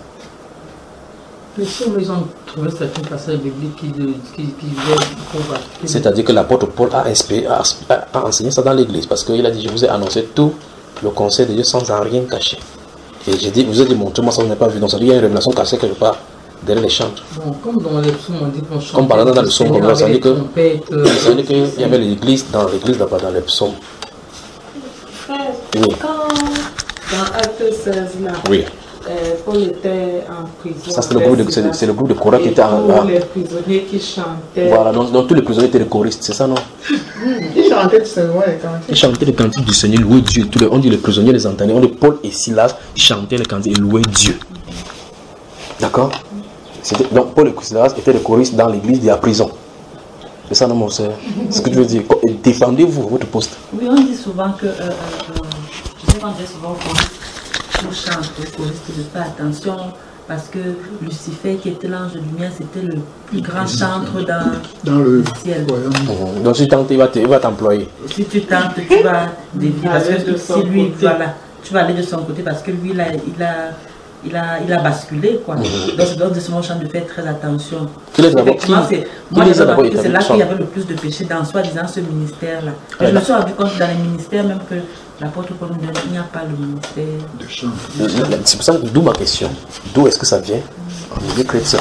Mais si ils ont trouvé certains passages bibliques qui, qui, qui viennent pour pratiquer. C'est-à-dire que l'apôtre Paul a, inspiré, a, a enseigné ça dans l'église, parce qu'il a dit, je vous ai annoncé tout le conseil de Dieu sans en rien cacher. Et j'ai dit, vous avez dit, montrez-moi ça, vous n'avez pas vu. Donc ça veut dire qu'il y a une révélation cachée quelque part derrière les chantres. Bon, comme dans les psaumes, on dit qu'on chante. Comme par exemple dans le psaume, Seigneur ça veut dire avec que- les trompettes, euh, Ça veut dire qu'il y avait l'église, dans l'église, là-bas, dans les psaumes. Frère, Oui. quand dans Acte seize, là, Oui. euh, Paul était en prison. Ça, c'est le groupe de, c'est- c'est le groupe de Cora qui Et était en. tous en- les prisonniers qui chantaient. Voilà, donc, donc tous les prisonniers étaient des choristes, c'est ça, non? Ils chantaient tout simplement les cantiques. Ils chantaient les cantiques du Seigneur, louaient Dieu. Tous les, on dit les prisonniers les entendaient. On dit Paul et Silas, ils chantaient les cantiques et louaient Dieu. D'accord? C'était- Donc Paul et Silas étaient des choristes dans l'église de la prison. C'est ça, non, mon soeur? C'est ce que je veux dire. Et défendez-vous votre poste. Oui, on dit souvent que, euh, euh, euh, je sais qu'on dit souvent au choriste, au chante, au choriste de faire attention, parce que Lucifer, qui était l'ange de lumière, c'était le plus grand chantre dans, Dans le ciel. royaume. Donc si tu tentes, il va te- il va t'employer. Si tu tentes, tu vas dévier, parce Aller que de si son lui, côté. voilà, tu vas aller de son côté, parce que lui, il a, il a, il a, il a basculé, quoi. Donc c'est donc de ce chant de faire très attention. Qui les a d'abord- Effectivement, qui- c'est- qui moi, les a j'ai d'abord remarqué que c'est là établis qu'il y ça? avait le plus de péché dans soi-disant ce ministère-là. Ah, Et je me d'accord. suis rendu compte dans les ministères, même que l'apôtre Paul nous dit, il n'y a pas le ministère. De chant. C'est pour ça que d'où ma question. D'où est-ce que ça vient en milieu chrétien?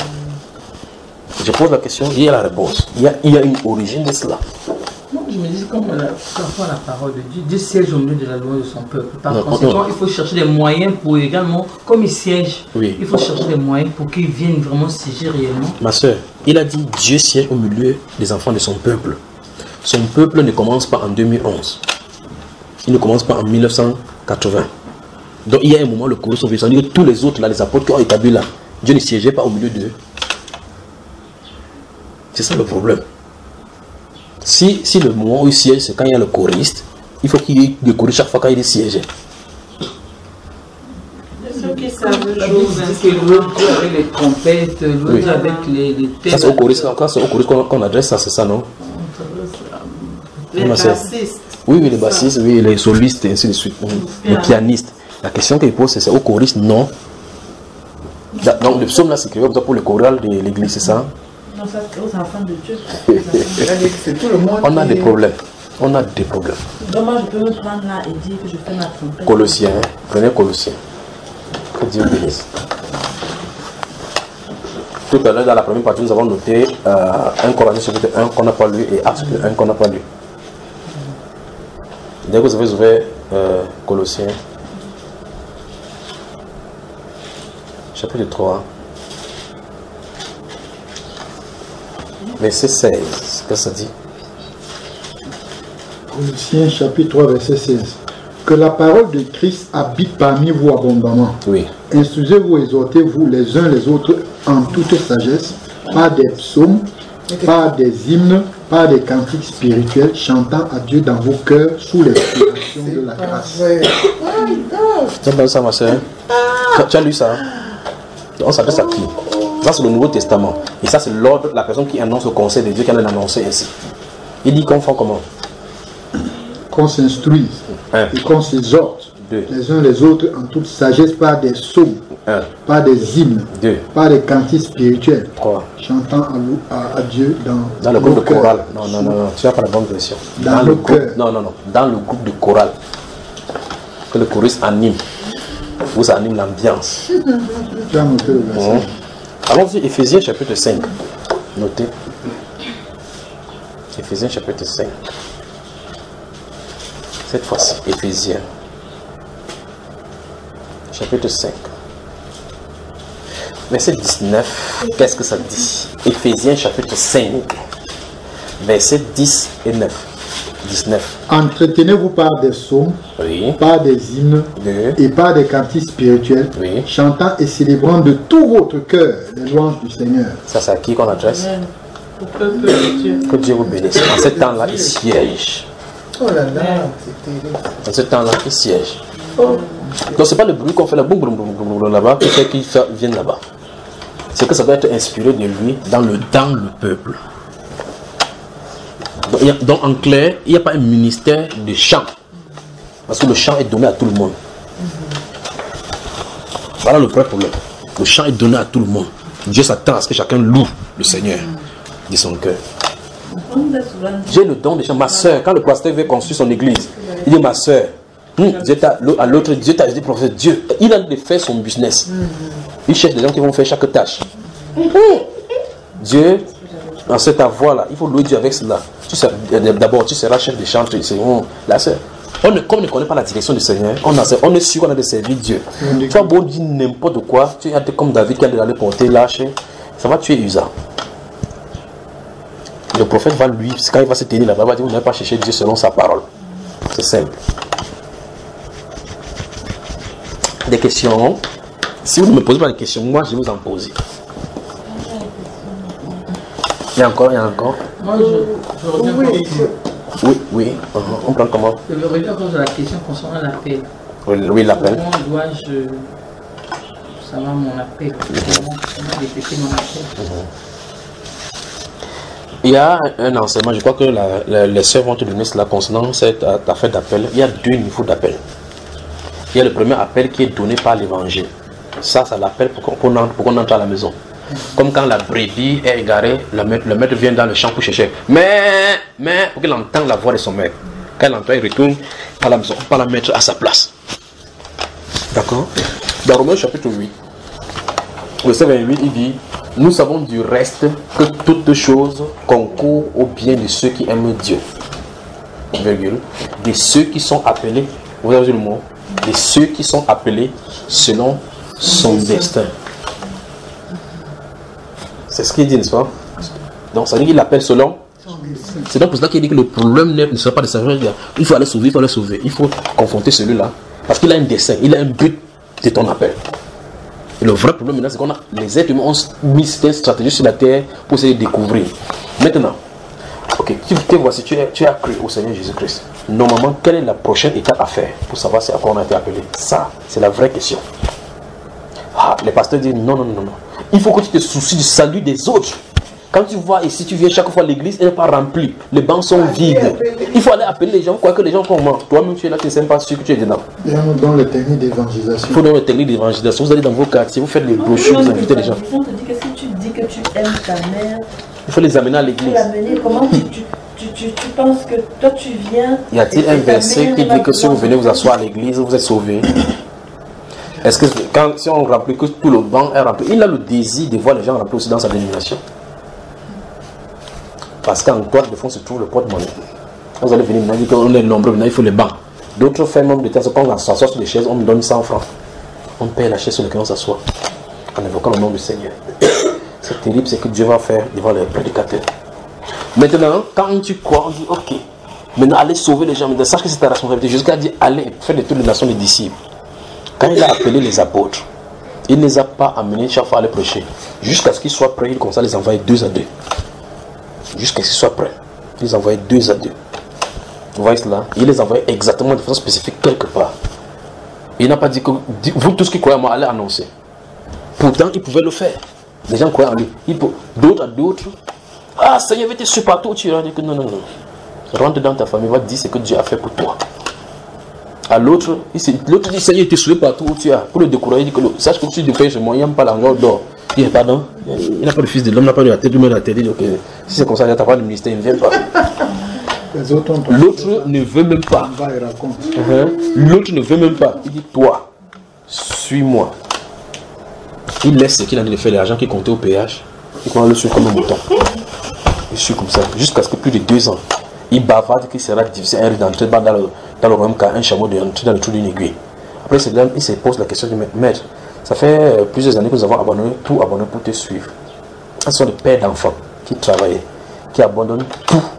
Je pose la question, il y a la réponse. Il y a, il y a une origine de cela. Moi, je me dis, comme on a parfois la parole de Dieu, Dieu siège au milieu de la loi de son peuple. Par Non, conséquent, non. il faut chercher des moyens pour également, comme il siège, Oui. il faut chercher des moyens pour qu'il vienne vraiment siéger réellement. Ma soeur, il a dit Dieu siège au milieu des enfants de son peuple. Son peuple ne commence pas en deux mille onze. Il ne commence pas en mille neuf cent quatre-vingts. Donc il y a un moment, le Coran sauvé. Ça veut dire que tous les autres, là, les apôtres qui ont établi là, Dieu ne siégeait pas au milieu d'eux. C'est ça le problème. Si, si le moment où il siège, c'est quand il y a le choriste, il faut qu'il y ait le choriste chaque fois quand il est siégé. Ceux qui savent La jouer Bible dit que louer Dieu avec les trompettes, louer Oui. Dieu avec les, les Ça, têtes. c'est au choriste, quand c'est au choriste qu'on qu'on adresse ça, c'est ça, non? les Moi, c'est- bassistes. Oui, oui, les bassistes, oui, les solistes, et ainsi de suite. Les pianistes. La question qu'il pose, c'est c'est au choriste, non. Da- Donc le psaume là, c'est écrit comme ça pour le choral de l'église, c'est ça? Non, ça c'est aux enfants de Dieu. C'est-à-dire que c'est tout le monde. On a qui- des problèmes. On a des problèmes. Donc moi, je peux me prendre là et dire que je fais ma trompette. Colossiens, hein. Prenez Colossiens. Que Dieu bénisse. Tout à l'heure, dans la première partie, nous avons noté euh, un Corinthiens chapitre un qu'on n'a pas lu et Actes un qu'on n'a pas lu. Dès que vous avez ouvert euh, Colossiens, chapitre trois, verset seize, qu'est-ce que ça dit? Colossiens chapitre trois, verset seize. Que la parole de Christ habite parmi vous abondamment. Oui. Instruisez-vous, exhortez-vous les uns les autres en toute sagesse, par des psaumes, par des hymnes, par des cantiques spirituels, chantant à Dieu dans vos cœurs sous l'inspiration de la grâce. Ouais. Tu as entendu ça, ma soeur? Tu- Tu as lu ça? On s'adresse à qui? Ça, c'est le Nouveau Testament. Et ça, c'est l'ordre, la personne qui annonce le conseil de Dieu qui en a annoncé ainsi. Il dit qu'on fait comment? Qu'on s'instruise Un, et qu'on s'exhorte deux, les uns les autres en toute sagesse par des psaumes, un, par des hymnes, deux, par des cantiques spirituels, trois. chantant à, lou- à- à Dieu dans, Dans le nos groupe de cœurs. chorale. Non, non, non, non, tu n'as pas la bonne version. Dans le nos groupe. cœurs. Non, non, non. Dans le groupe de chorale. Que le choriste anime. Vous ça anime l'ambiance. Tu as noté le verset. Hein? Allons-y, Éphésiens chapitre cinq. Notez. Éphésiens chapitre cinq. Cette fois-ci, Éphésiens chapitre cinq. Verset dix-neuf. Qu'est-ce que ça dit? Éphésiens chapitre cinq. Verset dix et neuf. dix-neuf. Entretenez-vous par des psaumes, Oui. par des hymnes Deux. et par des cantiques spirituels, Oui. chantant et célébrant de tout votre cœur les louanges du Seigneur. Ça, c'est à qui qu'on adresse? Au peuple de Dieu. Que Dieu vous bénisse. En ce temps-là, il siège. Oh là là, c'est terrible. En ce temps-là, il siège. Donc, c'est pas le bruit qu'on fait là, boum, boum, boum, boum, boum, là-bas, qui fait qu'ils fa- viennent là-bas. C'est que ça doit être inspiré de lui dans le, dans le peuple. Donc, il y a- donc, en clair, il n'y a pas un ministère de chant. Parce que le chant est donné à tout le monde. Voilà le vrai problème. Le chant est donné à tout le monde. Dieu s'attend à ce que chacun loue le Seigneur de son cœur. On nous a souvent dit, J'ai le don de chant. Ma soeur, quand le pasteur veut construire son église, il dit ma soeur, hum, Dieu t'a- à l'autre, Dieu t'a dit, prophète, Dieu, il a de faire son business. Il cherche des gens qui vont faire chaque tâche. Hum. Dieu, dans cette voie-là, il faut louer Dieu avec cela. Tu seras- D'abord, tu seras chef de chantre. C'est hum, la soeur. On ne, comme on ne connaît pas la direction du Seigneur, on, a, on est sûr qu'on a de servir Dieu. Tu vas beau dire n'importe quoi, tu es comme David qui a d'aller porter lâcher, ça va tuer Usa. Le prophète va lui, quand il va se tenir là-bas, il va dire vous n'avez pas cherché Dieu selon sa parole. C'est simple. Des questions. Si vous ne me posez pas de questions, moi je vais vous en poser. Il y a encore, il y a encore. Moi, je, je reviens Oui, encore- Oui, oui. Uh-huh. On prend comment? je reviens encore sur la question concernant l'appel. Oui, oui, l'appel. Comment dois-je savoir mon appel? Comment, comment détecter mon appel? Il y a un enseignement, je crois que la, la, les sœurs vont te donner cela concernant cette affaire d'appel. Il y a deux niveaux d'appel. Il y a le premier appel qui est donné par l'évangile. Ça, ça l'appelle pour qu'on pour qu'on entre, entre à la maison. Comme quand la brebis est égarée, le maître, le maître vient dans le champ pour chercher. Mais, mais, pour qu'il entende la voix de son maître. Quand il entend, il retourne à la maison, pour la mettre à sa place. D'accord? Dans Romains chapitre huit, verset vingt-huit, il dit: nous savons du reste que toutes choses concourent au bien de ceux qui aiment Dieu. Virgule. De ceux qui sont appelés, vous avez vu le mot? De ceux qui sont appelés selon son destin. C'est ce qu'il dit, n'est-ce pas? Donc ça veut dire qu'il appelle selon. C'est donc pour cela qu'il dit que le problème ne sera pas de savoir. Il faut aller sauver, il faut aller sauver. Il faut confronter celui-là. Parce qu'il a un dessein, il a un but de ton appel. Et le vrai problème maintenant, c'est qu'on a les êtres humains ont mis cette stratégie sur la terre pour essayer de découvrir. Maintenant, ok, tu te vois, si tu, es, tu as cru au Seigneur Jésus-Christ, normalement, quelle est la prochaine étape à faire pour savoir si à quoi on a été appelé? Ça, c'est la vraie question. Ah, les pasteurs disent non, non, non, non. Il faut que tu te soucies du salut des autres. Quand tu vois ici, tu viens chaque fois à l'église, elle n'est pas remplie. Les bancs sont vides. Il faut aller appeler les gens, quoi que les gens comment. Toi-même, tu es là, tu ne sais même pas sûr que tu es dedans. Et on nous donne les techniques d'évangélisation. Il faut donner les techniques d'évangélisation. Vous allez dans vos quartiers, vous faites les brochures, vous invitez les gens. Ils vont te dire, qu'est-ce que tu dis que tu aimes ta mère? Il faut les amener à Tu l'église. l'amener, comment tu, tu, tu, tu, tu penses que toi tu viens? Y a-t-il et un ta verset mère qui va dit que si vous pouvoir- venez vous asseoir à l'église, vous êtes sauvés? Est-ce que quand, si on remplit que tout le banc est rempli, il a le désir de voir les gens remplis aussi dans sa dénomination? Parce qu'en toile de fond se trouve le porte-monnaie. Vous allez venir maintenant dire qu'on est nombreux, maintenant il faut les bancs. D'autres font même de telle sorte qu'on s'assoit sur les chaises, on me donne cent francs. On paye la chaise sur laquelle on s'assoit en invoquant le nom du Seigneur. C'est terrible, c'est que Dieu va faire devant les prédicateurs. Maintenant, quand tu crois, on dit ok, maintenant allez sauver les gens, mais sache que c'est ta responsabilité. Jésus a dit allez faire de toutes les nations des disciples. Quand il a appelé les apôtres, il ne les a pas amenés chaque fois à les prêcher. Jusqu'à ce qu'ils soient prêts, il commence à les envoyer deux à deux. Jusqu'à ce qu'ils soient prêts, il les envoyait deux à deux. Vous voyez cela? Il les envoyait exactement de façon spécifique quelque part. Il n'a pas dit que vous tous qui croyez en moi allez annoncer. Pourtant, il pouvait le faire. Les gens croyaient en lui. D'autres à d'autres. Ah, Seigneur, va te suivre partout où tu iras. Que non, non, non. Rentre dans ta famille, va te dire ce que Dieu a fait pour toi. À l'autre, l'autre dit Seigneur, il te suit partout où tu es. Pour le décourager, il dit que sache que tu te fais chez moi, il n'aime pas l'argent d'or. Il dit pardon, il n'a pas de fils de l'homme, il n'a pas de la tête, lui-même la tête. Il dit ok, si c'est comme ça, il n'y a pas de ministère, il ne vient pas. L'autre ne veut même pas. L'autre ne veut même pas. Il dit toi, suis-moi. Il laisse ce qu'il a dit de faire, l'argent qui comptait au péage. Il commence à le suivre comme un mouton. Il suit comme ça, jusqu'à ce que plus de deux ans, il bavarde qu'il sera difficile à d'entrer dans le, dans le royaume car un chameau d'entrer dans le trou d'une aiguille. Après, là, il se pose la question de maître. Ça fait plusieurs années que nous avons abandonné, tout abandonné pour te suivre. Ce sont des pères d'enfants qui travaillaient, qui abandonnent tout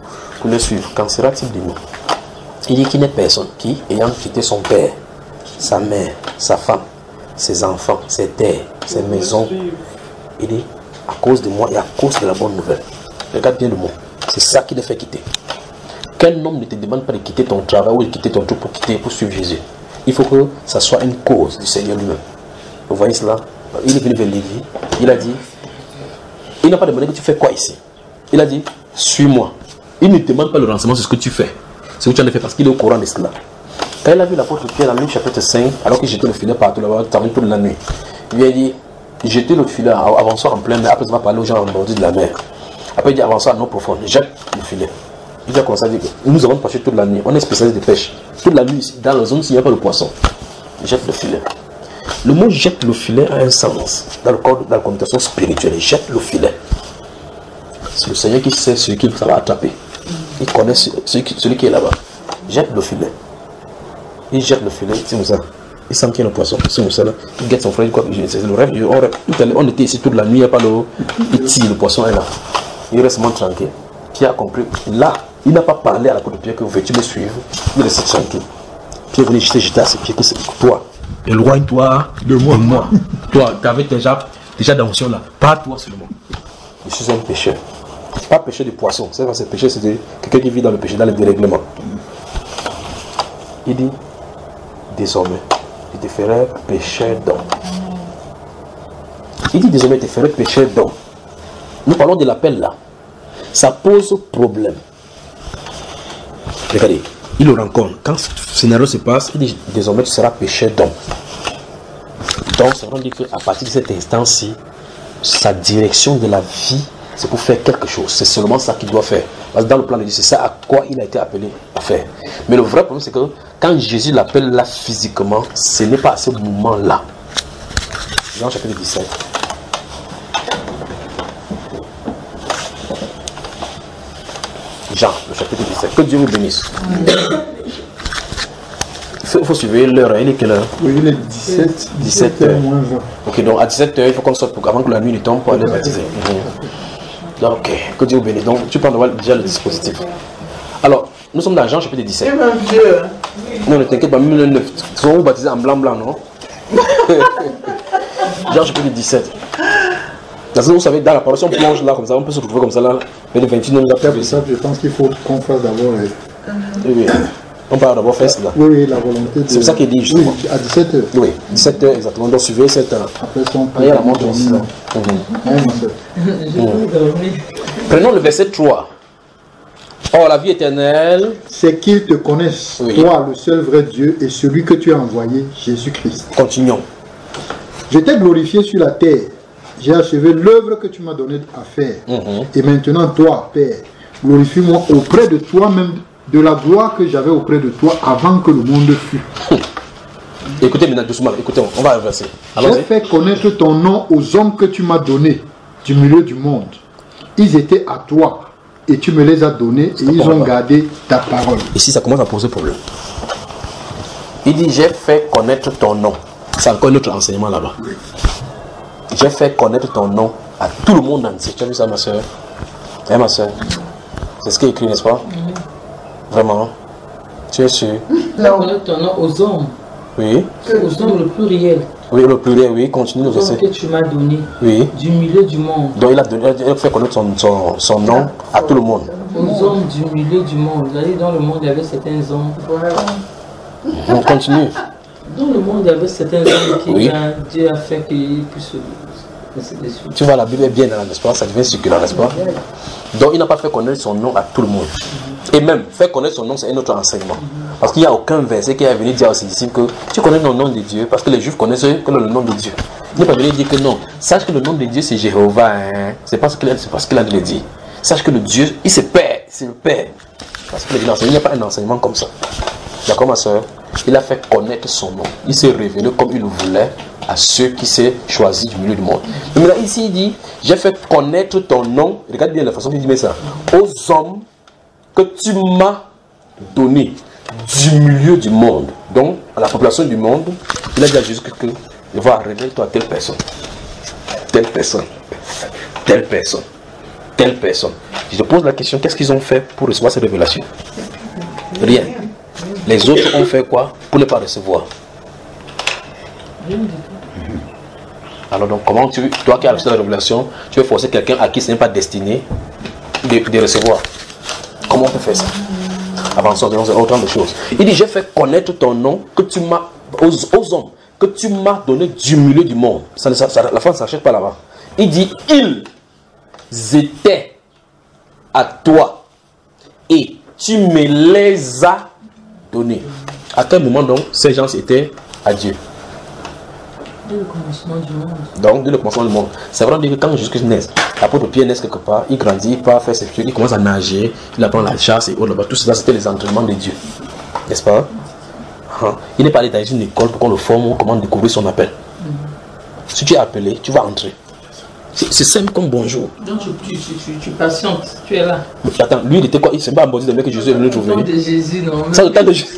pour le suivre, qu'en sera-t-il de nous? Il dit qu'il n'est personne qui, ayant quitté son père, sa mère, sa femme, ses enfants, ses terres, ses maisons, il dit, à cause de moi et à cause de la bonne nouvelle. Regarde bien le mot. C'est ça qui les fait quitter. Quel homme ne te demande pas de quitter ton travail ou de quitter ton truc pour quitter, pour suivre Jésus? Il faut que ça soit une cause du Seigneur lui-même. Vous voyez cela? Il est venu vers Lévi. Il a dit, il n'a pas demandé que tu fais quoi ici. Il a dit, suis-moi. Il ne demande pas le renseignement sur ce que tu fais. C'est ce que tu en as fait parce qu'il est au courant de cela. Quand il a vu l'apôtre Pierre dans Luc chapitre cinq, alors qu'il jetait le filet partout là-bas, toute la nuit, il lui a dit, jetez le filet, avançons en plein mer, après il va parler aux gens en bordure de la mer. Après il dit, avançons à eau profonde, jette le filet. Il a commencé à dire que nous avons pêché toute la nuit, on est spécialiste de pêche. Toute la nuit, dans la zone, s'il n'y a pas de poisson, jette le filet. Le mot jette le filet a un sens dans le corps, dans la connotation spirituelle. Jette le filet. C'est le Seigneur qui sait celui qui va attraper. Il connaît celui qui, celui qui est là-bas. Jette le filet. Il jette le filet, c'est ça. Il sent qu'il y a un poisson, c'est ça là. Il guette son frère, quoi. C'est le rêve. On, on était ici toute la nuit, il n'y a pas l'eau. Il tire, le poisson est là. Il reste moins tranquille. Pierre a compris. Là, il n'a pas parlé à la côte de Pierre que veux-tu me suivre. Il reste tranquille. Pierre venait jeter, jeter à ses pieds que c'est toi. Éloigne-toi de moi. moi. Toi, tu avais déjà, déjà d'onction là. Pas toi seulement. Je suis un pécheur. Pas péché de poisson. C'est pas ce péché, c'est quelqu'un qui vit dans le péché, dans le dérèglement. Il dit, désormais, je te ferai pécheur d'homme. Il dit, désormais, je te ferai pécheur d'homme. Nous parlons de l'appel là. Ça pose problème. Regardez, il le rencontre. Quand ce scénario se passe, il dit, désormais, tu seras pécheur d'homme. Donc, ça veut dire qu'à partir de cet instant-ci, sa direction de la vie, c'est pour faire quelque chose. C'est seulement ça qu'il doit faire. Parce que dans le plan de Dieu, c'est ça à quoi il a été appelé à faire. Mais le vrai problème, c'est que quand Jésus l'appelle là physiquement, ce n'est pas à ce moment-là. Jean chapitre dix-sept. Jean, le chapitre dix-sept. Que Dieu vous bénisse. Il faut, il faut suivre l'heure. Il est quelle heure? Oui, il est dix-sept, dix-sept heures. Ok, donc à dix-sept heures, il faut qu'on sorte pour, avant que la nuit ne tombe pour aller baptiser. Mmh. Ok, que Dieu vous bénisse. Donc, tu peux avoir déjà le dispositif. Alors, nous sommes dans Jean chapitre dix-sept. C'est même vieux. Non, ne t'inquiète pas, même le neuf. Ils sont baptisés en blanc-blanc, non? Jean chapitre dix-sept. Parce que vous savez, dans la parole, si on plonge là comme ça, on peut se retrouver comme ça là. Mais le vingt-et-un, on après ça, je pense qu'il faut qu'on fasse d'abord. Euh... Oui, oui. On parle d'abord faire cela. Oui, oui, la volonté. De... C'est ça qu'il dit justement. Oui, à dix-sept heures. Oui, dix-sept heures exactement. On doit suivre cette heure. Après ça, on peut. Il y a la montre ici. Prenons le verset trois. Or, la vie éternelle, c'est qu'ils te connaissent, oui. Toi, le seul vrai Dieu, et celui que tu as envoyé, Jésus-Christ. Continuons. Je t'ai glorifié sur la terre. J'ai achevé l'œuvre que tu m'as donné à faire. Mm-hmm. Et maintenant, toi, Père, glorifie-moi auprès de toi-même de la gloire que j'avais auprès de toi avant que le monde fût. Écoutez maintenant doucement, écoutez, on va avancer. J'ai fait connaître ton nom aux hommes que tu m'as donnés du milieu du monde. Ils étaient à toi et tu me les as donnés et ils ont gardé ta parole. Ici, ça commence à poser problème. Il dit, j'ai fait connaître ton nom. C'est encore notre enseignement là-bas. Oui. J'ai fait connaître ton nom à tout le monde entier. Tu as vu ça, ma soeur? Hein, ma soeur? C'est ce qui est écrit, n'est-ce pas? Oui. Vraiment? Tu es sûr? J'ai connaître ton nom aux hommes. Oui. Aux hommes, le pluriel. Oui, le pluriel, oui. Continue le verset. Que tu m'as donné. Oui. Du milieu du monde. Donc il a, donné, il a fait connaître son, son, son nom à tout le monde. Aux hommes du milieu du monde. C'est-à-dire dans le monde, il y avait certains hommes. Voilà. On continue. Dans le monde, il y avait certains hommes qui oui. a, Dieu a fait qu'ils puissent. Tu vois, la Bible est bien dans la, n'est-ce pas? Ça devient circulaire, n'est-ce pas? Donc il n'a pas fait connaître son nom à tout le monde. Et même, faire connaître son nom, c'est un autre enseignement. Parce qu'il n'y a aucun verset qui est venu dire à ses disciples que tu connais le nom de Dieu, parce que les Juifs connaissent que le nom de Dieu. Il n'est pas venu dire que non. Sache que le nom de Dieu, c'est Jéhovah. Hein? C'est parce qu'il a, c'est parce qu'il a dû le dire. Sache que le Dieu, il se perd. C'est le Père. Parce qu'il n'y a pas un enseignement comme ça. D'accord, ma soeur? Il a fait connaître son nom. Il s'est révélé comme il le voulait à ceux qui s'est choisis du milieu du monde. Mais maintenant, ici, il dit, j'ai fait connaître ton nom. Regarde bien la façon qu'il dit mais ça. Aux hommes que tu m'as donné du milieu du monde. Donc, à la population du monde, il a dit à Jésus que, que il va révéler toi telle personne. Telle personne. Telle personne. telle personne. Je te pose la question, qu'est-ce qu'ils ont fait pour recevoir cette révélation? Rien. Les autres ont fait quoi pour ne pas recevoir? Alors donc comment tu, toi qui as reçu la révélation, tu veux forcer quelqu'un à qui ce n'est pas destiné de, de recevoir? Comment on peut faire ça? Avançons, dans autant de choses. Il dit, j'ai fait connaître ton nom que tu m'as aux, aux hommes, que tu m'as donné du milieu du monde. Ça, ça, ça, la fin ne s'achète pas là-bas. Il dit, ils étaient à toi et tu me les as donnés. À quel moment donc ces gens étaient à Dieu? Dès le commencement du monde. Donc, dès le commencement du monde. C'est vrai que quand Jésus-Christ naît, l'apôtre Pierre naît quelque part, il grandit, il part faire ses études, il commence à nager, il apprend la chasse et autres là-bas. Tout cela, c'était les entraînements de Dieu. N'est-ce pas? Hein? Il n'est pas allé dans une école pour qu'on le forme ou comment découvrir son appel. Mm-hmm. Si tu es appelé, tu vas entrer. C'est simple comme bonjour. Donc tu, tu, tu, tu, tu patientes, tu es là. Mais attends, lui il était quoi? Il s'est pas abordé de mec que Jésus est venu trouver. Au temps de Jésus, non. Ça, au temps de Jésus.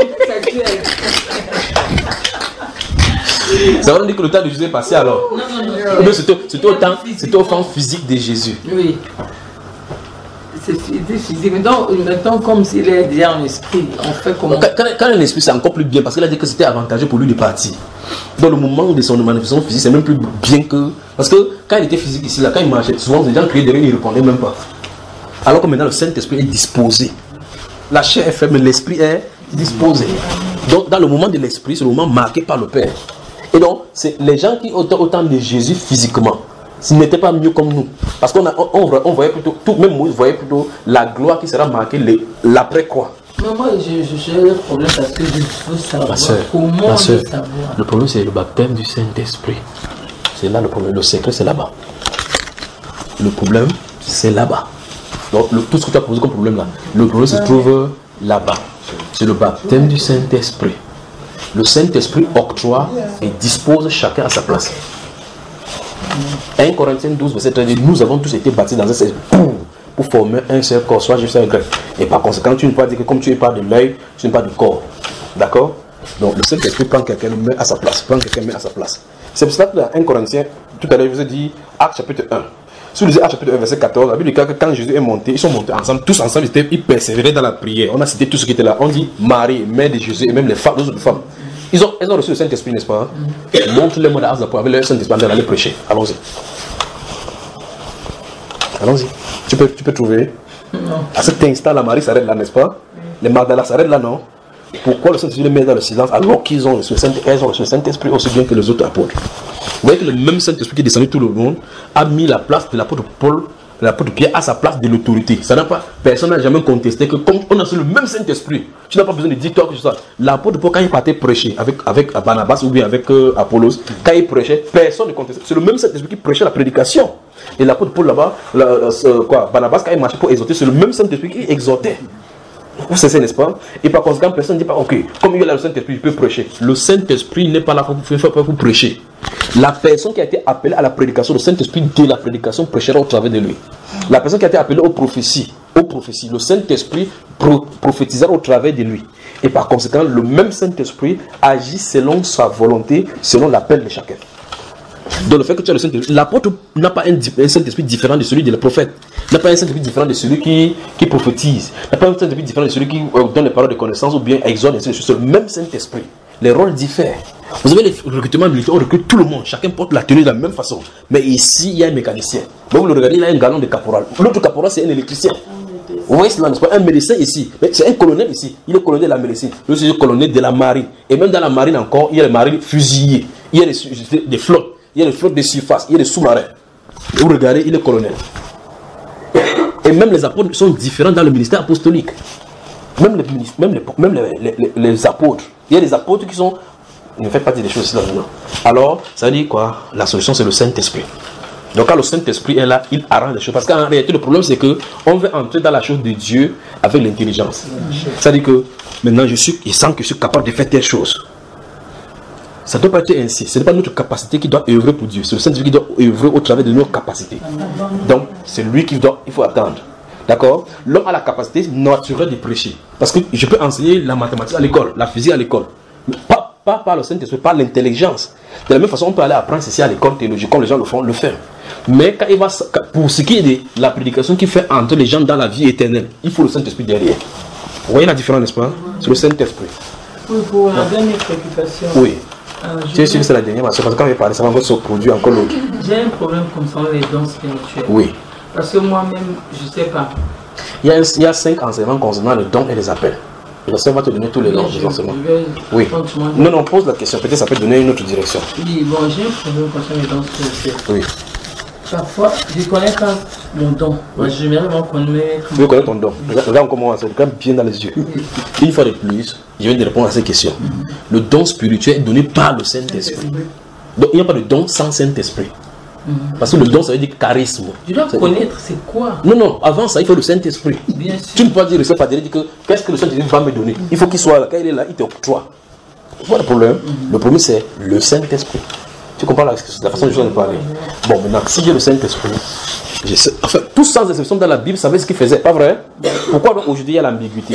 Ça veut dire que le temps de Jésus est passé alors. Non, non, non. Mais c'était au temps, c'était au temps physique de Jésus. Oui. C'est physique. Donc, maintenant, comme s'il est déjà en esprit, on fait comment? Quand, quand, quand un esprit, c'est encore plus bien parce qu'il a dit que c'était avantageux pour lui de partir. Dans le moment de son manifestation physique, c'est même plus bien que. Parce que quand il était physique ici, là, quand il marchait, souvent les gens criaient derrière, il ne répondait même pas. Alors que maintenant, le Saint-Esprit est disposé. La chair est faible, mais l'esprit est disposé. Donc, dans le moment de l'esprit, c'est le moment marqué par le Père. Et donc, c'est les gens qui ont autant de Jésus physiquement, s'ils n'étaient pas mieux comme nous. Parce qu'on on, on, on voyait plutôt, tout, même Moïse voyait plutôt la gloire qui sera marquée l'après-croix. Mais moi, j'ai le problème parce que je veux savoir ma soeur, comment ma soeur, savoir. Le problème, c'est le baptême du Saint-Esprit. C'est là le problème. Le secret, c'est là-bas. Le problème, c'est là-bas. Donc, le, tout ce que tu as posé comme problème là, le problème se trouve là-bas. C'est le baptême du Saint-Esprit. Le Saint-Esprit octroie et dispose chacun à sa place. un Corinthiens douze, verset treize, nous avons tous été baptisés dans un seul pour, pour former un seul corps, soit juste un grec. Et par conséquent, tu ne peux pas dire que comme tu n'es pas de l'œil, tu n'es pas du corps. D'accord? Donc le Saint-Esprit prend quelqu'un, le met à sa place. Prend quelqu'un, met à sa place. C'est pour cela que dans un Corinthiens, tout à l'heure, je vous ai dit, Acte chapitre un. Si vous lisez Acte chapitre un, verset quatorze, la Bible dit que quand Jésus est monté, ils sont montés ensemble, tous ensemble, ils, étaient, ils persévéraient dans la prière. On a cité tout ce qui était là. On dit Marie, mère de Jésus, et même les femmes, les autres femmes. Ils ont, ils ont reçu le Saint-Esprit, n'est-ce pas? Ils montrent le mode d'Azapou avec le Saint-Esprit, on aller prêcher. Allons-y. Allons-y. Tu peux, tu peux trouver. Non. À cet instant, la Marie s'arrête là, n'est-ce pas? Les Magdala s'arrêtent là, non? Pourquoi le Saint-Esprit les met dans le silence alors qu'ils ont reçu le Saint-Esprit aussi bien que les autres apôtres? Vous voyez que le même Saint-Esprit qui est descendu tout le monde a mis la place de l'apôtre Paul, de l'apôtre Pierre à sa place de l'autorité. Ça n'a pas, personne n'a jamais contesté que comme on a sur le même Saint-Esprit, tu n'as pas besoin de dire toi que ça. L'apôtre Paul, quand il partait prêcher avec, avec Barnabas ou bien avec euh, Apollos, quand il prêchait, personne ne contestait. C'est le même Saint-Esprit qui prêchait la prédication. Et l'apôtre Paul là-bas, la, la, euh, quoi, Barnabas, quand il marchait pour exhorter, c'est le même Saint-Esprit qui exhortait. Vous savez, n'est-ce pas? Et par conséquent, personne ne dit pas, ok, comme il y a le Saint-Esprit, il peut prêcher. Le Saint-Esprit n'est pas là pour, pour, pour prêcher. La personne qui a été appelée à la prédication, le Saint-Esprit de la prédication prêchera au travers de lui. La personne qui a été appelée aux prophéties, aux prophéties, le Saint-Esprit pro, prophétisera au travers de lui. Et par conséquent, le même Saint-Esprit agit selon sa volonté, selon l'appel de chacun. Donc le fait que tu as le Saint-Esprit, l'apôtre n'a pas un, un Saint-Esprit différent de celui de le prophète, n'a pas un Saint-Esprit différent de celui qui, qui prophétise, n'a pas un Saint-Esprit différent de celui qui euh, donne les paroles de connaissance ou bien exhorte, c'est le même Saint-Esprit. Les rôles diffèrent. Vous avez les recrutements militaires, on recrute tout le monde, chacun porte la tenue de la même façon. Mais ici, il y a un mécanicien. Donc vous le regardez, il a un galon de caporal. L'autre caporal, c'est un électricien. Vous voyez cela, n'est-ce pas? Un médecin ici, c'est un colonel ici. Il est colonel de la médecine, lui c'est le colonel de la marine. Et même dans la marine encore, il y a les marines fusillés, il y a des, des flottes. Il y a des flottes de surface, il y a des sous-marins. Vous regardez, il est colonel. Et même les apôtres sont différents dans le ministère apostolique. Même les, même les, même les, les, les apôtres. Il y a des apôtres qui sont... Ne faites pas des choses ici là-dedans. Alors, ça veut dire quoi? La solution, c'est le Saint-Esprit. Donc quand le Saint-Esprit est là, il arrange les choses. Parce qu'en réalité, le problème, c'est qu'on veut entrer dans la chose de Dieu avec l'intelligence. C'est-à-dire que maintenant, je, suis, je sens que je suis capable de faire telle chose. Ça ne doit pas être ainsi. Ce n'est pas notre capacité qui doit œuvrer pour Dieu. C'est le Saint-Esprit qui doit œuvrer au travers de nos capacités. Donc, c'est lui qui doit, il faut attendre. D'accord? L'homme a la capacité naturelle de prêcher. Parce que je peux enseigner la mathématique à l'école, la physique à l'école. Pas, pas par le Saint-Esprit, par l'intelligence. De la même façon, on peut aller apprendre ceci à l'école théologique, comme les gens le font, le faire. Mais quand il va, pour ce qui est de la prédication qu'il fait entre les gens dans la vie éternelle, il faut le Saint-Esprit derrière. Vous voyez la différence, n'est-ce pas? C'est le Saint-Esprit. Oui, pour la dernière préoccupation. Oui. Euh, Tu sais, c'est la dernière, parce que quand il parle, ça va encore se produire encore l'autre. J'ai un problème concernant les dons spirituels. Oui. Parce que moi-même, je ne sais pas. Il y, a, il y a cinq enseignements concernant les dons et les appels. Le Seigneur va te donner tous les dons, les enseignements. Oui. Non, non, pose la question. Peut-être ça peut donner une autre direction. Oui, bon, j'ai un problème concernant les dons spirituels. Oui. Parfois, je ne connais pas mon don. Oui. Je vais vraiment connaître. Tu veux connaître ton don. Oui. Regarde comment ça regarde bien dans les yeux. Oui. Une fois de plus, je viens de répondre à ces questions. Mm-hmm. Le don spirituel est donné par le Saint-Esprit. Donc, il n'y a pas de don sans Saint-Esprit. Mm-hmm. Parce que le don, ça veut dire charisme. Tu dois connaître c'est quoi. Non, non, avant ça, il faut le Saint-Esprit. Bien sûr. Tu ne peux pas dire, le Saint-Esprit, dire que qu'est-ce que le Saint-Esprit va me donner. Il faut qu'il soit là. Quand il est là, il t'octroie. Voilà le problème. Mm-hmm. Le premier, c'est le Saint-Esprit. Tu comprends la, la façon dont je viens de parler. Bon, maintenant, si j'ai le Saint-Esprit, je sais, enfin, tous sans exception dans la Bible savaient ce qu'ils faisaient, pas vrai? Pourquoi donc aujourd'hui il y a l'ambiguïté?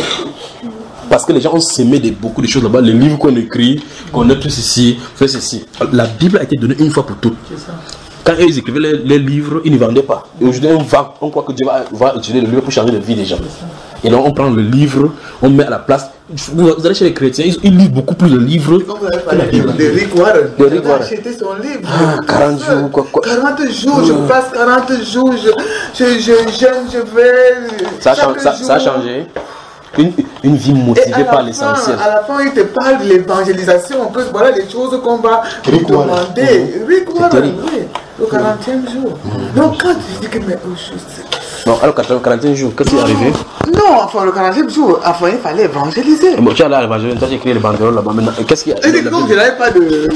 Parce que les gens ont sémé de, beaucoup de choses là-bas, les livres qu'on écrit, qu'on a tout ceci, fait ceci. La Bible a été donnée une fois pour toutes. Quand ils écrivaient les, les livres, ils ne vendaient pas. Et aujourd'hui, on vend, on croit que Dieu va, va utiliser le livre pour changer la vie des gens. Et donc, on prend le livre, on met à la place. Vous allez chez les chrétiens, ils, ils lisent beaucoup plus de livres que la Bible. De Rick Warren. De Rick Warren. J'ai acheté son livre. Ah, quarante jours, quoi, quoi. quarante jours, je passe quarante jours, je, je, je jeûne, je vais. Ça a, changé, ça, ça a changé. Une, une vie motivée par l'essentiel. À la fin, il te parle de l'évangélisation. En plus, voilà les choses qu'on va lui demander. Rick Warren, oui. Le quarantième jour. Mm-hmm. Donc, quand tu dis que, mais oh, je non, alors quarantième jour, qu'est-ce qui est arrivé? Non, enfin, le quarantième jour, enfin, il fallait évangéliser. Bon, tu as là l'évangélisation, tu as écrit les banderoles là-bas. Maintenant, qu'est-ce qu'il y a? Et donc, je n'avais pas de.